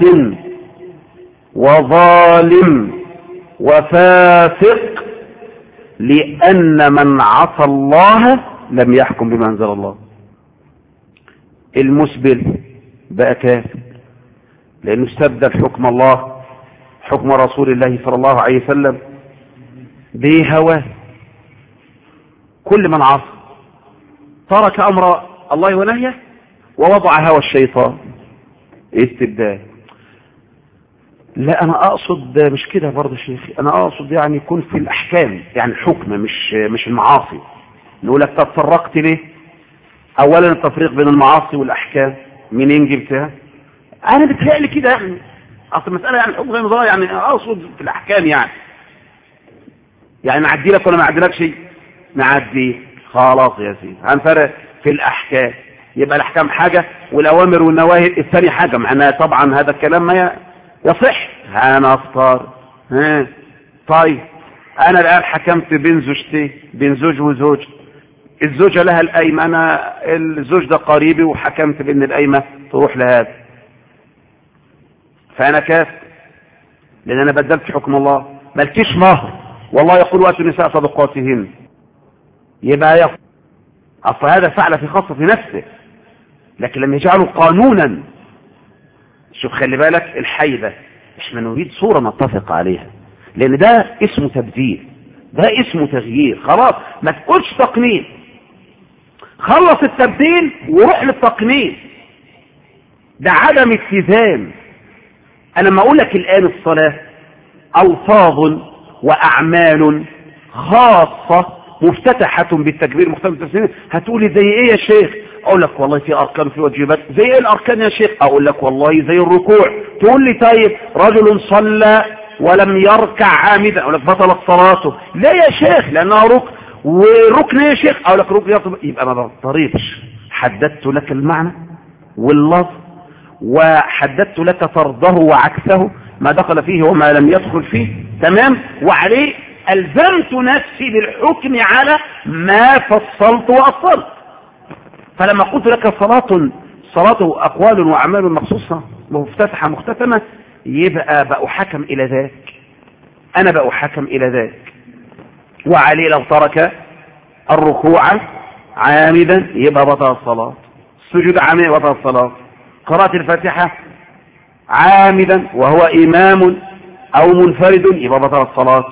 وظالم وفاسق لأن من عصى الله لم يحكم بما أنزل الله. المسبل بقى كافر لأنه استبدل حكم الله حكم رسول الله صلى الله عليه وسلم بهواه. كل من عصى ترك أمر الله ونهيه ووضع هوى الشيطان استبدال. لا أنا أقصد مش كده برضه شيخي، أنا أقصد يعني يكون في الأحكام، يعني الحكم مش المعاصي. نقول لك طب فرقت ليه؟ أولا التفريق بين المعاصي والأحكام منين جبتها؟ أنا بتهيألي كده يعني أصل المسألة يعني الحكم غير مضايق، يعني أقصد في الأحكام يعني نعدي لك ولا ما نعدي لكش؟ نعدي خلاص يا سيدي. هنفرق في الأحكام يبقى الاحكام حاجة والاوامر والنواهي الثانية حاجة. معناها طبعا هذا الكلام ما يصح. انا اختار طيب انا الان حكمت بين زوجتين، بين زوج وزوج، الزوجة لها القايمة، انا الزوج ده قريبي وحكمت بان القايمة تروح لهذا، فانا كافر لان انا بدلت حكم الله. مالكيش مهر، والله يقول واتوا النساء صدقاتهن، يبقى يقول اصل هذا فعل في خاصة نفسه، لكن لم يجعله قانونا. شوف خلي بالك الحيبة، احنا نريد صورة نتفق عليها، لان ده اسمه تبديل، ده اسمه تغيير. خلاص ما تقولش تقنين، خلص التبديل وروح للتقنين، ده عدم اتزان. انا لما اقول لك الان الصلاة الفاظ واعمال خاصة مفتتحة بالتكبير مختلف التسليم، هتقولي زي ايه يا شيخ؟ اقول لك والله في اركان في واجبات. زي ايه الاركان يا شيخ؟ اقول لك والله زي الركوع. تقول لي طيب رجل صلى ولم يركع عامدا، اقول لك بطلت صلاته. لا يا شيخ لانها ركن، وركن يا شيخ اقول لك ركن. يبقى ما بضطربش، حددت لك المعنى واللفظ وحددت لك فرضه وعكسه، ما دخل فيه وما لم يدخل فيه، تمام؟ وعليه ألزمت نفسي بالحكم على ما فصلت وأصلت. فلما قلت لك صلاة أقوال وأعمال مخصوصة مفتتحة مختتمة، يبقى بأحكم إلى ذاك، أنا بأحكم إلى ذاك. وعليه لو ترك الركوع عامدا يبقى بطل الصلاة، السجود عامدا بطل الصلاة، قراءة الفاتحة عامدا وهو إمام أو منفرد يبقى بطل الصلاة.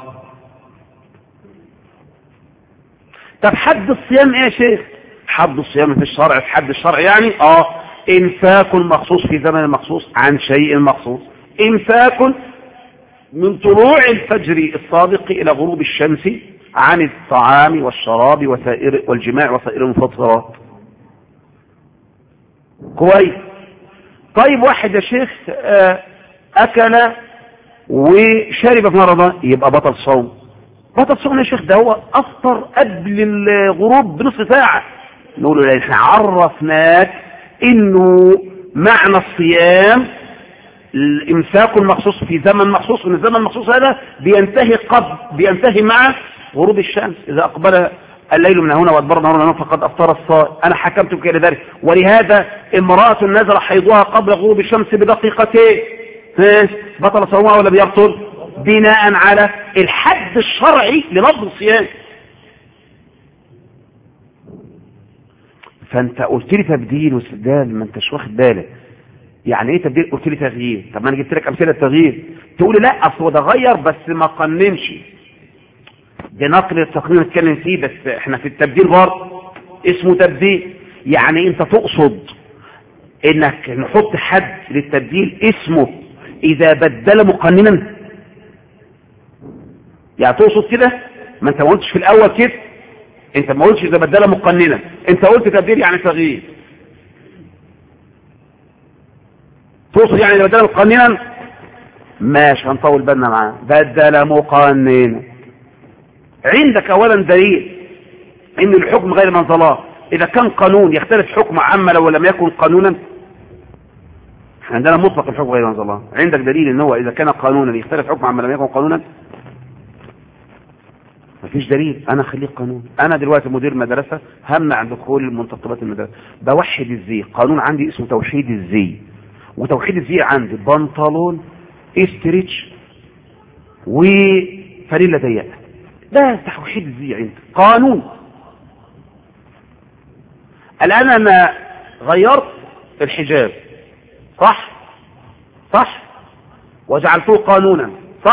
طب حد الصيام ايه يا شيخ؟ حد الصيام في الشرع، في حد الشرع يعني امساك مخصوص في زمن مخصوص عن شيء مخصوص، امساك من طلوع الفجر الصادق الى غروب الشمس عن الطعام والشراب وسائر والجماع وسائر المفطرات. كويس. طيب واحد يا شيخ اكل وشرب في رمضان يبقى بطل صوم. بطل صوم يا شيخ ده هو افطر قبل الغروب بنصف ساعة. نقول له احنا عرفناك انه معنى الصيام الامساك المخصوص في زمن مخصوص، وان الزمن المخصوص هذا بينتهي مع غروب الشمس. اذا اقبل الليل من هنا وادبر النهار من هنا فقد افطر الصائم. انا حكمت بك لذلك. ولهذا امرأة نزل حيضها قبل غروب الشمس بدقيقتين بطل صومها ولا بيبطل؟ بناء على الحد الشرعي للفظ الصيام. فانت قلت لي تبديل واستبدال، ما انتش واخد بالك يعني ايه تبديل. قلت لي تغيير، طب ما انا جبت لك امثله تغيير، تقول لي لا اصل هو ده غير بس ما قننش. ده نقل التقنين نتكلم فيه، بس احنا في التبديل برضه اسمه تبديل. يعني انت تقصد انك نحط حد للتبديل اسمه اذا بدل مقننا؟ يعني تقصد كده؟ ما انت ما قلتش في الاول كده، انت ما قلتش اذا بدل مقننا، انت قلت تبديل يعني تغيير. تقصد يعني اذا بدل مقننا؟ ماشي هنطول بالنا معاه. بدل مقننا عندك اولا دليل ان الحكم غير منزلات. اذا كان قانون يختلف حكم عما لو لم يكن قانونا. عندنا مطلق الحكم غير منزلات. عندك دليل ان هو اذا كان قانونا يختلف حكم عما لم يكن قانونا؟ مفيش دليل. انا اخليه قانون. انا دلوقتي مدير مدرسة همنع دخول منتخبات المدرسة، بوحد الزي. قانون عندي اسمه توحيد الزي، وتوحيد الزي عندي بنطلون استريتش وفانيلا ضيقة. ده توحيد الزي عندي قانون. الان انا غيرت الحجاب صح وجعلته قانونا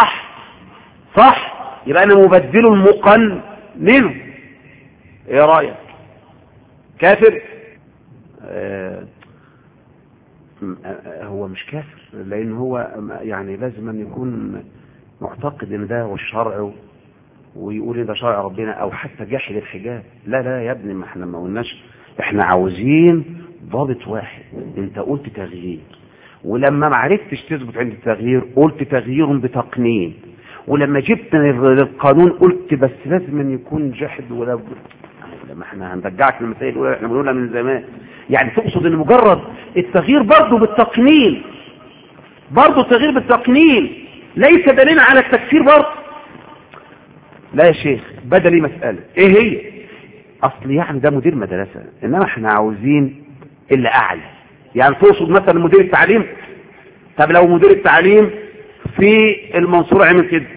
صح يبقى انا مبدل مقنن. ايه رايك؟ كافر؟ هو مش كافر، لان هو يعني لازم أن يكون معتقد ان ده هو الشرع ويقول ان ده شرع ربنا، او حتى جاحد الحجاب. لا يا ابني، ما احنا ما قلناش، احنا عاوزين ضابط واحد. انت قلت تغيير، ولما ما عرفتش تثبت عند التغيير قلت تغيير بتقنين، ولما جبت القانون قلت بس لازم أن يكون جاحد. ولا ما احنا هنرجعك للمسائل الاولى احنا بنقولها من زمان. يعني تقصد ان مجرد التغيير برضه بالتقنين، برضه التغيير بالتقنين ليس دليلا على التكفير برضه؟ لا يا شيخ، بدل لي مسألة ايه هي؟ اصل يعني ده مدير مدرسة، انما احنا عاوزين اللي اعلى. يعني تقصد مثلا مدير التعليم؟ طب لو مدير التعليم في المنصورة عمل كده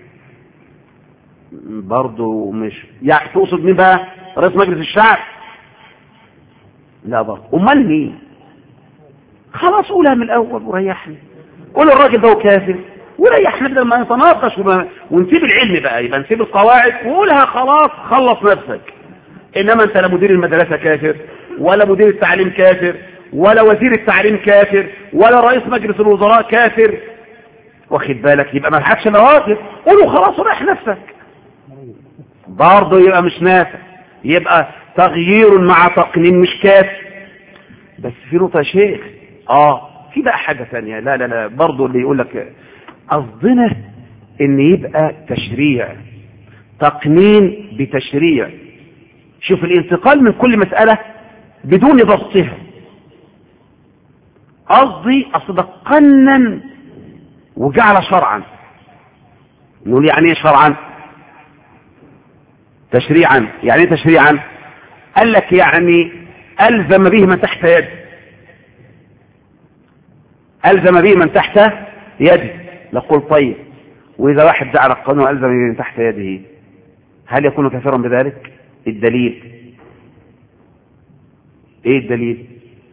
برضه مش يعني تقصد مين بقى؟ رئيس مجلس الشعب؟ لا برضه. امال مين؟ خلاص قولها من الاول وريحني، قول الراجل ده كافر وريحنا بدل ما نتناقش ونسيب العلم بقى، يبقى نسيب القواعد وقولها خلاص، خلص نفسك. انما انت لا مدير المدرسة كافر، ولا مدير التعليم كافر، ولا وزير التعليم كافر، ولا رئيس مجلس الوزراء كافر، واخد بالك؟ يبقى ما لحقش مواقف، قولوا خلاص وريح نفسك. برضه يبقى مش نافع، يبقى تغيير مع تقنين مش كافي. بس في نقطة يا شيخ، في بقى حاجة ثانية. لا لا لا، برضه اللي يقول لك قصدنا ان يبقى تشريع، تقنين بتشريع. شوف الانتقال من كل مسألة بدون ضبطها. قصدي اصل ده قنن وجعل شرعا. نقول يعني ايه شرعا؟ تشريعا. يعني ايه تشريعا؟ قال لك يعني ألزم به من تحت يده، ألزم به من تحت يده. نقول طيب، وإذا واحد جعل القانون ألزم به من تحت يده، هل يكون كافرا بذلك؟ الدليل ايه؟ الدليل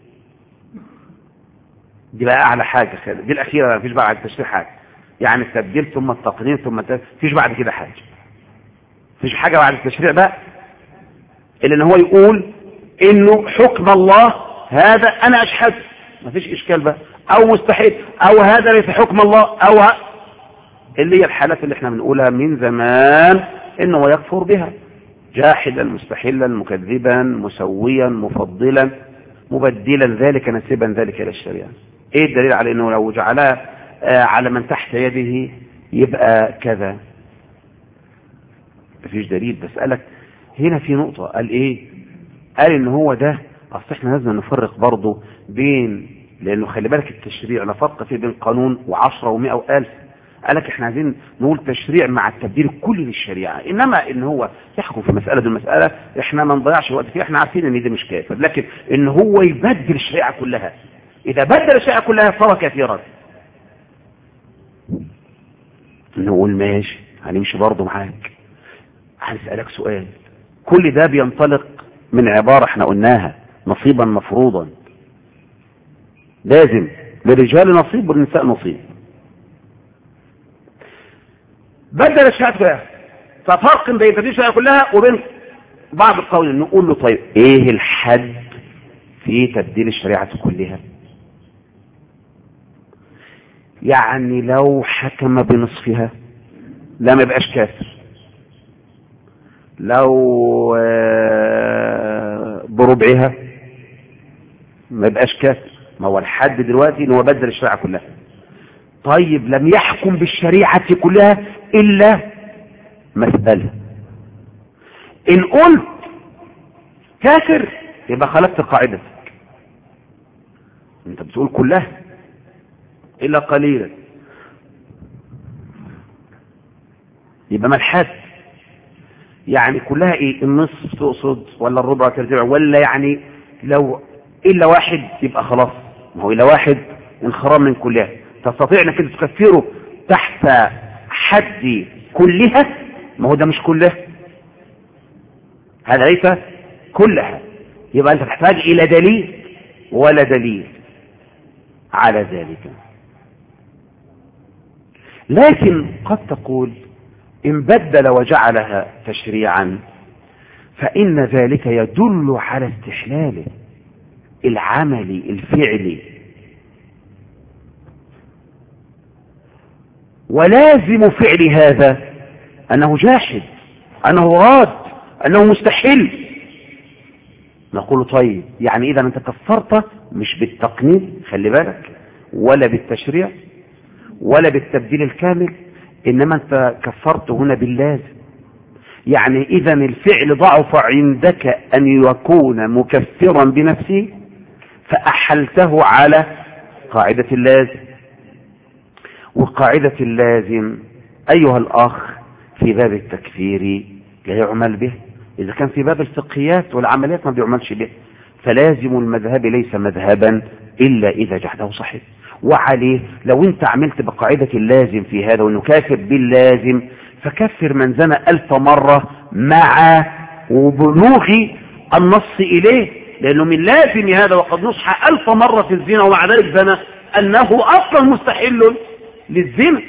دي بقى اعلى حاجة، دي الاخيرة، مفيش بعد التشريع حاجة. يعني التبديل ثم التقنين ثم مفيش بعد كده حاجة، مفيش حاجة بعد التشريع بقى إلا ان هو يقول انه حكم الله هذا انا اشهد، مفيش اشكال بقى، او مستحيل، او هذا ليس حكم الله، او اللي هي الحالات اللي احنا بنقولها من زمان انه يكفر بها، جاحدا مستحلا مكذبا مسويا مفضلا مبدلا ذلك نسبا ذلك الى الشريعه. ايه الدليل على انه لو جعلها على من تحت يده يبقى كذا؟ مفيش دليل. بسألك هنا في نقطة، قال ايه؟ قال ان هو ده، اصل احنا لازم نفرق برضه بين، لانه خلي بالك التشريع لا فرق فيه بين قانون و10 و100 و1000. قالك احنا عايزين نقول تشريع مع التبديل الكلي للشريعة، انما ان هو يحكم في مسألة المسألة احنا ما نضيعش وقت فيها، احنا عارفين ان ده مش كافر، لكن ان هو يبدل الشريعة كلها، اذا بدل الشريعة كلها صار كافرا. نقول ماشي، هنمشي برضه معاك. هنسألك سؤال، كل ده بينطلق من عبارة احنا قلناها، نصيبا مفروضا، لازم للرجال نصيب والنساء نصيب. بدل الشريعة كلها، ففرق بين تبديل الشريعة كلها وبين بعض القول. نقول له طيب ايه الحد في تبديل الشريعة كلها؟ يعني لو حكم بنصفها لا ما يبقاش كافر، لو بربعها ما يبقاش كافر. ما هو الحد دلوقتي ان هو بدل الشريعة كلها. طيب لم يحكم بالشريعة كلها الا مسألة، ان قلت كافر يبقى خالفت قاعدتك، انت بتقول كلها الا قليلا، يبقى ما الحد؟ يعني كلها ايه؟ النصف تقصد ولا الربع ترجع، ولا يعني لو الا واحد يبقى خلاص؟ ما هو الا واحد انخرام من كلها، تستطيع انك انت تكفره تحت حد كلها؟ ما هو ده مش كلها، هذا ليس كلها. يبقى انت تحتاج الى دليل ولا دليل على ذلك. لكن قد تقول إن بدل وجعلها تشريعا فإن ذلك يدل على استحلاله العملي الفعلي، ولازم فعل هذا أنه جاحد، أنه راد، أنه مستحيل. نقول طيب يعني إذا أنت كفرت مش بالتقنين، خلي بالك، ولا بالتشريع ولا بالتبديل الكامل، إنما أنت كفرت هنا باللازم. يعني إذا الفعل ضعف عندك أن يكون مكفرا بنفسه فأحلته على قاعدة اللازم. وقاعدة اللازم أيها الأخ في باب التكفير لا يعمل به، إذا كان في باب الفقهيات والعمليات ما بيعملش به، فلازم المذهب ليس مذهبا إلا إذا جحده صحيح. وعليه لو انت عملت بقاعدة اللازم في هذا وانه كافر باللازم، فكفر من زنى 1000 مرة مع وبلوغ النص إليه، لأنه من لازم هذا وقد نصح 1000 مرة في الزنا ومع ذلك زنى أنه أصلا مستحل للزنا.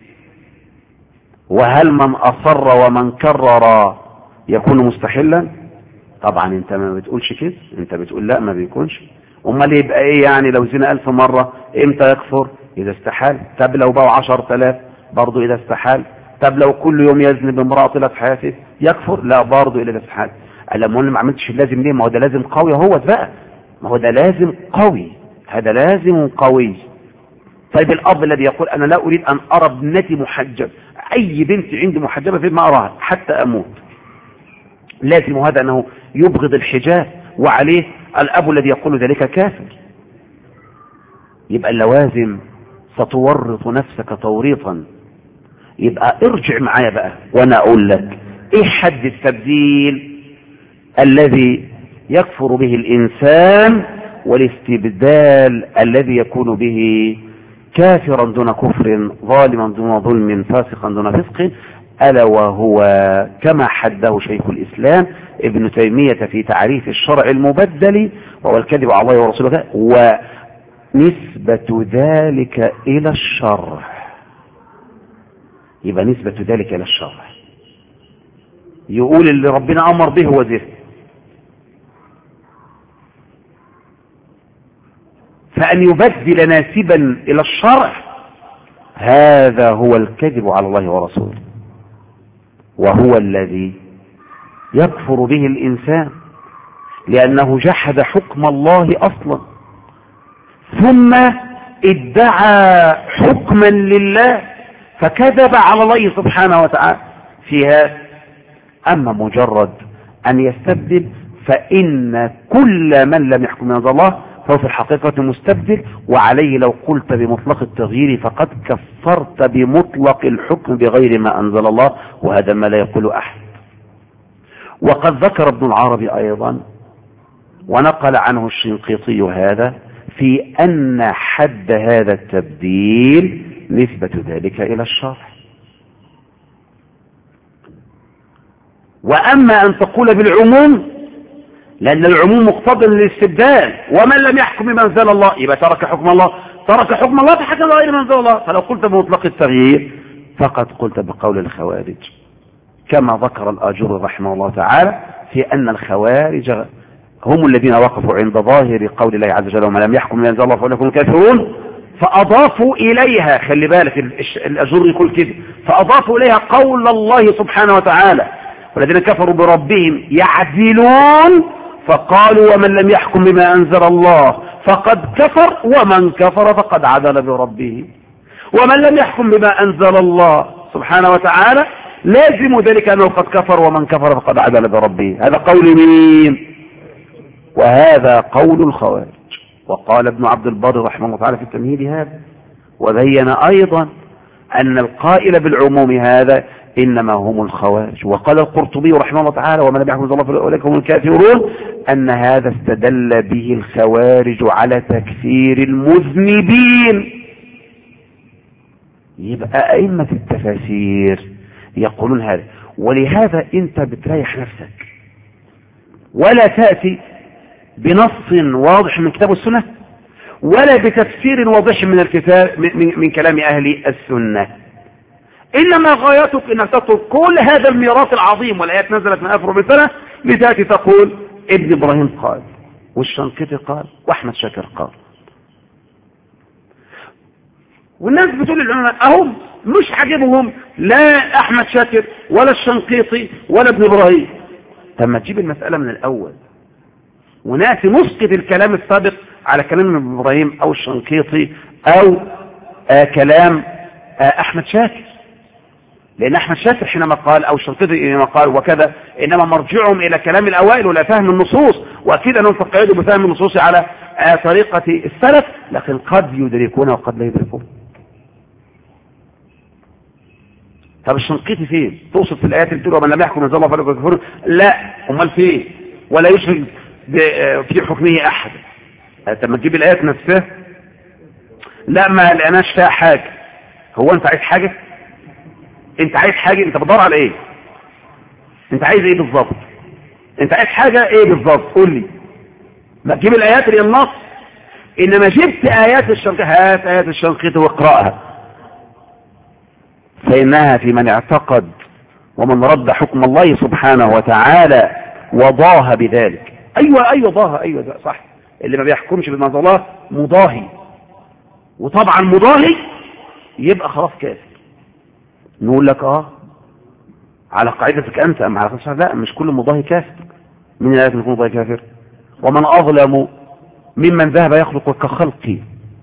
وهل من أصر ومن كرر يكون مستحلا؟ طبعا انت ما بتقولش كده، انت بتقول لا ما بيكونش. امال يبقى ايه يعني لو زنا 1000 مرة امتى يكفر؟ اذا استحال. طب لو بقوا 10,000 برضه اذا استحال. طب لو كل يوم يزني بامرأة طلعت حياته يكفر؟ لا برضه اذا استحال. المهم ما عملتش اللازم ليه؟ ما هو ده لازم قوي هو بقى، ما هو ده لازم قوي، هذا لازم قوي. طيب الاب الذي يقول انا لا اريد ان ارى ابنتي محجب، اي بنت عندي محجبة في ما اراها حتى اموت، لازم هذا انه يبغض الحجاب، وعليه الاب الذي يقول ذلك كافر. يبقى اللوازم ستورط نفسك توريطا. يبقى ارجع معايا بقى وانا اقول لك ايه حد التبديل الذي يكفر به الانسان، والاستبدال الذي يكون به كافرا دون كفر، ظالما دون ظلم، فاسقا دون فسق، ألا وهو كما حده شيخ الإسلام ابن تيمية في تعريف الشرع المبدل، وهو الكذب على الله ورسوله، ونسبة ذلك إلى الشرع. يبقى نسبة ذلك إلى الشرع، يقول اللي ربنا أمر به هو ذه، فأن يبدل ناسبا إلى الشرع هذا هو الكذب على الله ورسوله، وهو الذي يكفر به الإنسان لأنه جحد حكم الله أصلا ثم ادعى حكما لله فكذب على الله سبحانه وتعالى فيها. أما مجرد أن يستبدل فإن كل من لم يحكم من الله فهو في الحقيقة مستبدل، وعليه لو قلت بمطلق التغيير فقد كفرت بمطلق الحكم بغير ما أنزل الله، وهذا ما لا يقول أحد. وقد ذكر ابن العربي أيضا ونقل عنه الشنقيطي هذا في أن حد هذا التبديل نسبة ذلك إلى الشرع. وأما أن تقول بالعموم، لأن العموم مقتضى للاستبدال، ومن لم يحكم بما أنزل الله يبقى ترك حكم الله، ترك حكم الله فحكم غير ما أنزل الله. فلو قلت بمطلق التغيير فقد قلت بقول الخوارج، كما ذكر الآجر رحمه الله تعالى في أن الخوارج هم الذين وقفوا عند ظاهر قول الله عز وجل ومن لم يحكم بما أنزل الله فأولئك هم الكافرون، فأضافوا إليها، خلي بالك الأجر يقول كده، فأضافوا إليها قول الله سبحانه وتعالى والذين كفروا بربهم يعدلون، فقالوا ومن لم يحكم بما أنزل الله فقد كفر ومن كفر فقد عدل بربه. ومن لم يحكم بما أنزل الله سبحانه وتعالى لازم ذلك أنه قد كفر ومن كفر فقد عدل بربه. هذا قول مين؟ وهذا قول الخوارج. وقال ابن عبد البر رحمه الله تعالى في التمهيد هذا، وبين أيضا أن القائل بالعموم هذا إنما هم الخوارج. وقال القرطبي رحمه الله تعالى ومن لم يحكم الله فأولئك هم الكافرون، أن هذا استدل به الخوارج على تكفير المذنبين. يبقى أئمة التفاسير يقولون هذا، ولهذا أنت بتريح نفسك ولا تأتي بنص واضح من كتاب السنة ولا بتفسير واضح من الكتاب من كلام أهل السنة، إنما غايتك أنك تترك كل هذا الميراث العظيم والآيات نزلت من 1400 سنة لتأتي تقول ابن إبراهيم قال والشنقيطي قال وأحمد شاكر قال. والناس بتقول العلماء أهم مش عاجبهم لا أحمد شاكر ولا الشنقيطي ولا ابن إبراهيم. لما تجيب المسألة من الأول ونأتي نسقط الكلام السابق على كلام ابن إبراهيم أو الشنقيطي أو كلام أحمد شاكر، لأن أحمد شاكر حينما قال أو الشنقيطي حينما قال وكذا إنما مرجعهم إلى كلام الأوائل ولا فهم النصوص، وأكيد أنهم تقعدوا بفهم النصوص على طريقة السلف، لكن قد يدركون وقد لا يدركون. طب الشنقيطي فين؟ توصف في الآيات اللي بتقول ومن لم يحكم أنزل الله فلا يكفرون؟ لا، امال فين؟ ولا يشرك في حكمه أحد. طب ما تجيب الآيات نفسها، لا ما لقناش فيها حاجة. هو أنت عايز حاجة؟ أنت عايز حاجة؟ أنت بتدور على إيه؟ أنت عايز إيه بالظبط؟ أنت عايز حاجة إيه بالظبط؟ قول لي. ما تجيب الآيات اللي النص، إنما جبت آيات الشنقيطي، هات آيات الشنقيطي واقرأها، فإنها في من اعتقد ومن رد حكم الله سبحانه وتعالى وضاه بذلك. أيوة ضاه، أيوة ده صح. اللي ما بيحكمش بما أنزل الله مضاهي، وطبعا مضاهي يبقى خلاص كافر. نقول لك على قاعدتك أنت، أم على قاعدتك؟ لا، مش كل مضاهي كافر. من الآيات يكون مضاهي كافر؟ ومن أظلم ممن ذهب يخلق كخلقي.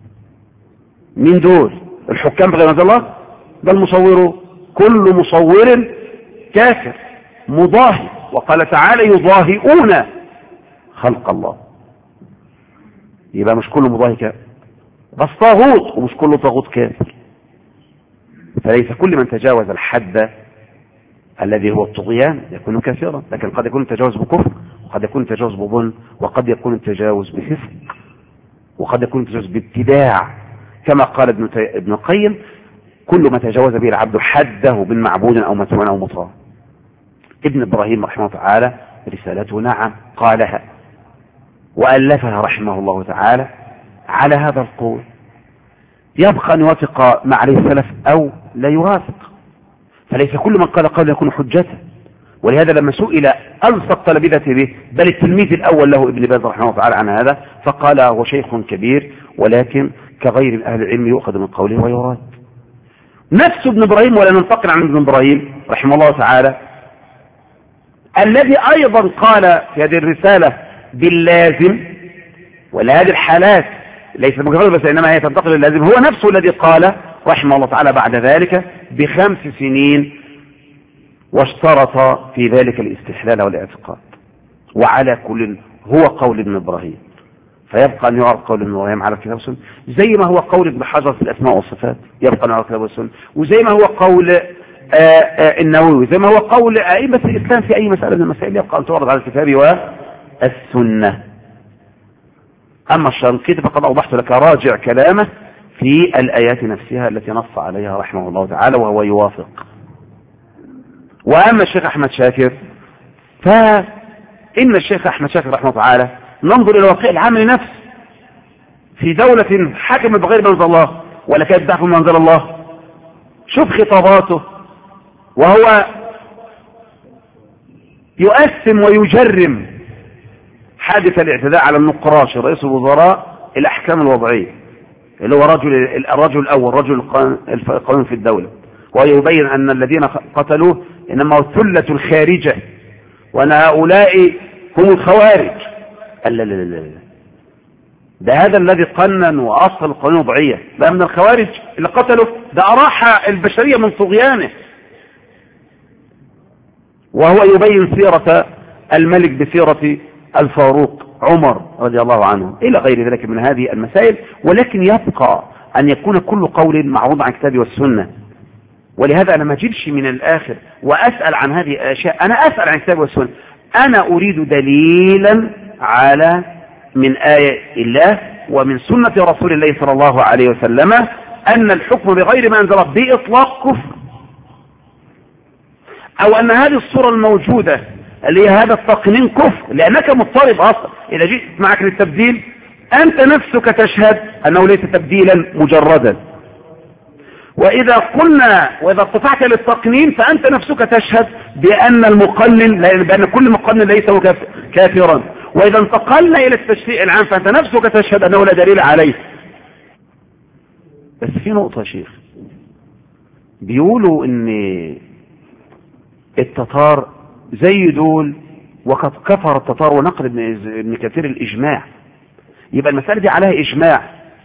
مين دول؟ الحكام بغير ما أنزل الله؟ ده المصور، كل مصور كافر مضاهي. وقال تعالى يضاهئون خلق الله. يبقى مش كل مضاهي كافر، بس طاغوت، ومش كل طاغوت كافر. فليس كل من تجاوز الحد الذي هو الطغيان يكون كافرا، لكن قد يكون التجاوز بكفر، وقد يكون التجاوز بظلم، وقد يكون التجاوز بفسق، وقد يكون التجاوز بابتداع، كما قال ابن القيم: كل ما تجاوز به العبد حده من معبود أو مسموع أو مطاع. ابن إبراهيم رحمه الله تعالى رسالته نعم قالها وألفها رحمه الله تعالى على هذا القول، يبقى أن يوافق ما عليه السلف أو لا يوافق. فليس كل من قال قول يكون حجة. ولهذا لما سئل ألصق تلامذته به، بل التلميذ الأول له ابن باز رحمه الله تعالى عن هذا، فقال هو شيخ كبير ولكن كغير أهل العلم يؤخذ من قوله ويراد. نفس ابن إبراهيم، ولا ننتقل عن ابن إبراهيم رحمه الله تعالى، الذي أيضا قال في هذه الرسالة باللازم، ولا هذه الحالات ليس مجرد بس إنما هي تنتقل للازم، هو نفسه الذي قال رحمه الله تعالى بعد ذلك ب5 سنين، واشترط في ذلك الاستحلال والاعتقاد. وعلى كل هو قول ابن إبراهيم، فيبقى أن يعرف قول ابن إبراهيم على الكتاب والسنة، زي ما هو قول ابن حجر في الأسماء والصفات يبقى أن يعرف الكتاب والسنة، وزي ما هو قول النووي، زي ما هو قول أئمة الإسلام في أي مسألة من المسائل يبقى أن تعرض على الكتاب والسنة. أما الشنقيطي فقد أوضحت لك، راجع كلامه في الآيات نفسها التي نص عليها رحمه الله تعالى وهو يوافق. وأما الشيخ أحمد شاكر، فإن الشيخ أحمد شاكر رحمه الله تعالى ننظر إلى الواقع العام لنفسه في دولة حكمت بغير ما أنزل الله ولا كانت تحكم ما أنزل الله. شوف خطاباته وهو يؤثم ويجرم حادث الاعتداء على النقراش رئيس الوزراء الأحكام الوضعية، اللي هو الرجل الأول، رجل القانون في الدولة، ويبين أن الذين قتلوه إنما الثلة الخارجة وأن هؤلاء هم الخوارج. لا، ده هذا الذي قنن وأصل القانون الوضعية، ده من الخوارج اللي قتلوا، ده أراح البشرية من طغيانه. وهو يبين سيرة الملك بسيرة الفاروق عمر رضي الله عنه إلى غير ذلك من هذه المسائل. ولكن يبقى أن يكون كل قول معروض عن الكتاب والسنة. ولهذا أنا ما أجيبش من الآخر وأسأل عن هذه الأشياء، أنا أسأل عن الكتاب والسنة، أنا أريد دليلا على من آية الله ومن سنة رسول الله صلى الله عليه وسلم أن الحكم بغير ما أنزل بإطلاق كفر، أو أن هذه الصورة الموجودة اللي هي هذا التقنين كفر، لأنك مضطرب أصلا. إذا جئت معك للتبديل أنت نفسك تشهد أنه ليس تبديلا مجردا، وإذا اقتطعت للتقنين فأنت نفسك تشهد بأن المقنن، بأن كل مقنن ليس كافرا. وإذا انتقلنا إلى التشريع العام فأنت نفسك تشهد أنه لا دليل عليه. بس في نقطة يا شيخ، بيقولوا إن التتار زي دول وقد كفر التتار، ونقل ابن كثير الإجماع، يبقى المسألة دي عليها إجماع.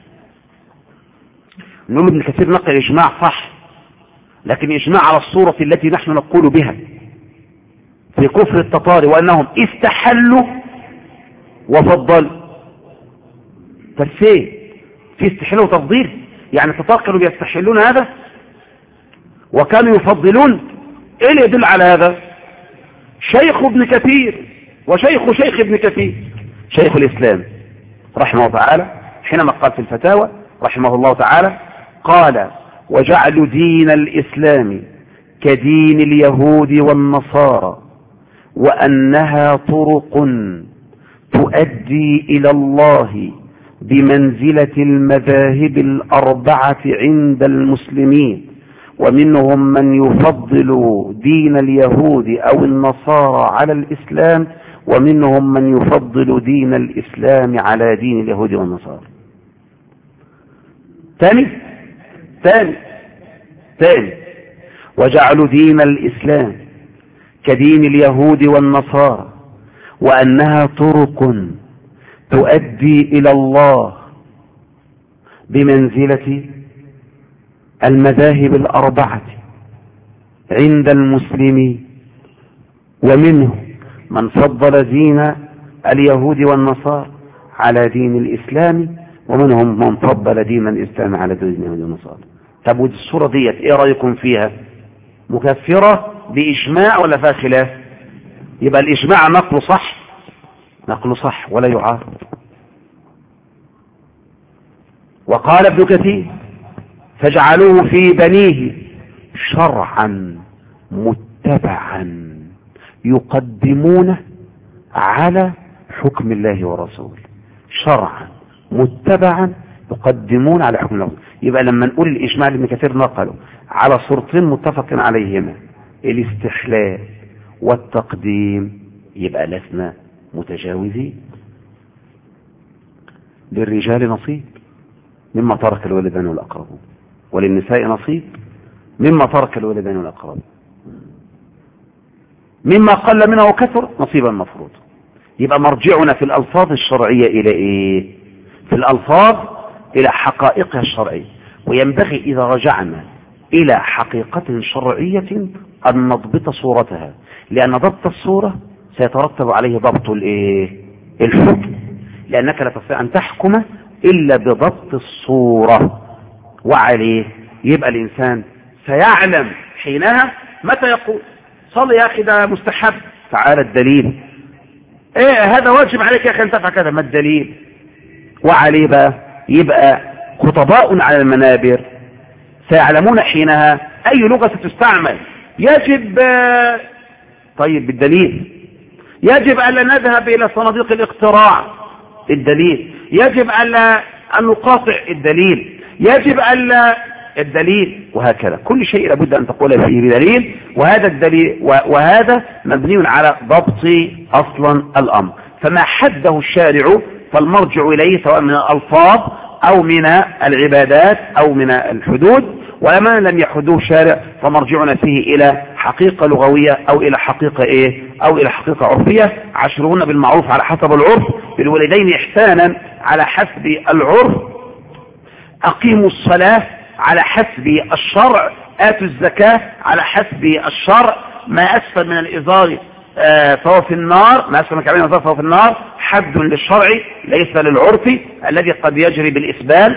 نقول ابن كثير نقل إجماع صح، لكن إجماع على الصورة التي نحن نقول بها في كفر التتار، وأنهم استحلوا وفضلوا. في استحلال وتفضيل، يعني التتار كانوا بيستحلون هذا وكانوا يفضلون. ايه اللي يدل على هذا؟ شيخ ابن كثير وشيخ شيخ ابن كثير شيخ الإسلام رحمه الله تعالى حينما قال في الفتاوى رحمه الله تعالى قال: وجعل دين الإسلام كدين اليهود والنصارى، وأنها طرق تؤدي إلى الله بمنزلة المذاهب الأربعة عند المسلمين، ومنهم من يفضل دين اليهود أو النصارى على الإسلام، ومنهم من يفضل دين الإسلام على دين اليهود والنصارى. ثاني وجعلوا دين الإسلام كدين اليهود والنصارى، وأنها طرق تؤدي إلى الله بمنزلة المذاهب الأربعة عند المسلمين، ومنهم من فضل دين اليهود والنصارى على دين الإسلام، ومنهم من فضل دين الإسلام على دين اليهود والنصارى. طب ودي الصورة ديت ايه رأيكم فيها؟ مكفرة بإجماع ولا فيها خلاف؟ يبقى الإجماع نقل صح ولا يعارض. وقال ابن كثير: فاجعلوه في بنيه شرعا متبعا يقدمونه على حكم الله ورسوله. شرعا متبعا يقدمون على حكم الله. يبقى لما نقول الإجماع لابن كثير نقله على صورتين متفق عليهما، الاستحلال والتقديم، يبقى لسنا متجاوزين. للرجال نصيب مما ترك الوالدان والأقربون، وللنساء نصيب مما ترك الوالدان والأقربون، مما قل منه وكثر نصيبا مفروض. يبقى مرجعنا في الألفاظ الشرعية إلى إيه؟ في الألفاظ إلى حقائقها الشرعية. وينبغي إذا رجعنا إلى حقيقة شرعية أن نضبط صورتها، لأن ضبط الصورة سيترتب عليه ضبط الحكم، لأنك لا تستطيع أن تحكم إلا بضبط الصورة. وعليه يبقى الإنسان سيعلم حينها متى يقول صلي يا أخي ده مستحب، تعالى الدليل. ايه هذا واجب عليك يا أخي أن تفعل كذا، ما الدليل؟ وعليه بقى يبقى خطباء على المنابر سيعلمون حينها أي لغة ستستعمل. يجب طيب بالدليل. يجب ألا نذهب إلى صناديق الاقتراع، الدليل. يجب ألا أن نقاطع، الدليل. يجب ألا الدليل، وهكذا كل شيء لابد أن تقول فيه بدليل. وهذا الدليل وهذا مبني على ضبط أصلا الأمر. فما حده الشارع فالمرجع إليه سواء من الألفاظ أو من العبادات أو من الحدود، وما لم يحدوه الشارع فمرجعنا فيه إلى حقيقة لغوية أو إلى حقيقة أو إلى حقيقة عرفية. عاشروهن بالمعروف على حسب العرف، بالوالدين إحسانا على حسب العرف، أقيموا الصلاة على حسب الشرع، آتوا الزكاة على حسب الشرع، ما أسفل من الإزار فهو في النار، ما أسفل من كعبين الإزار فهو في النار، حد للشرع ليس للعرف الذي قد يجري بالإسبال.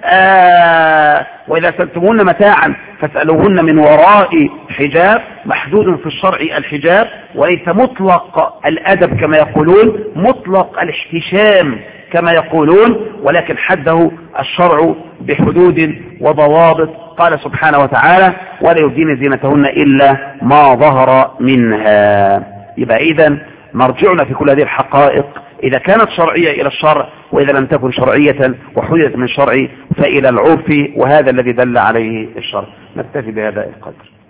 وإذا سألتمون متاعا فاسألوهن من وراء حجاب، محدود في الشرع الحجاب، وليس مطلق الأدب كما يقولون، مطلق الاحتشام كما يقولون، ولكن حده الشرع بحدود وضوابط. قال سبحانه وتعالى: ولا يبدين زينتهن إلا ما ظهر منها. يبقى إذن مرجعنا في كل هذه الحقائق إذا كانت شرعية إلى الشرع، وإذا لم تكن شرعية وحدثت من شرع فإلى العرف، وهذا الذي دل عليه الشرع. نكتفي بهذا القدر.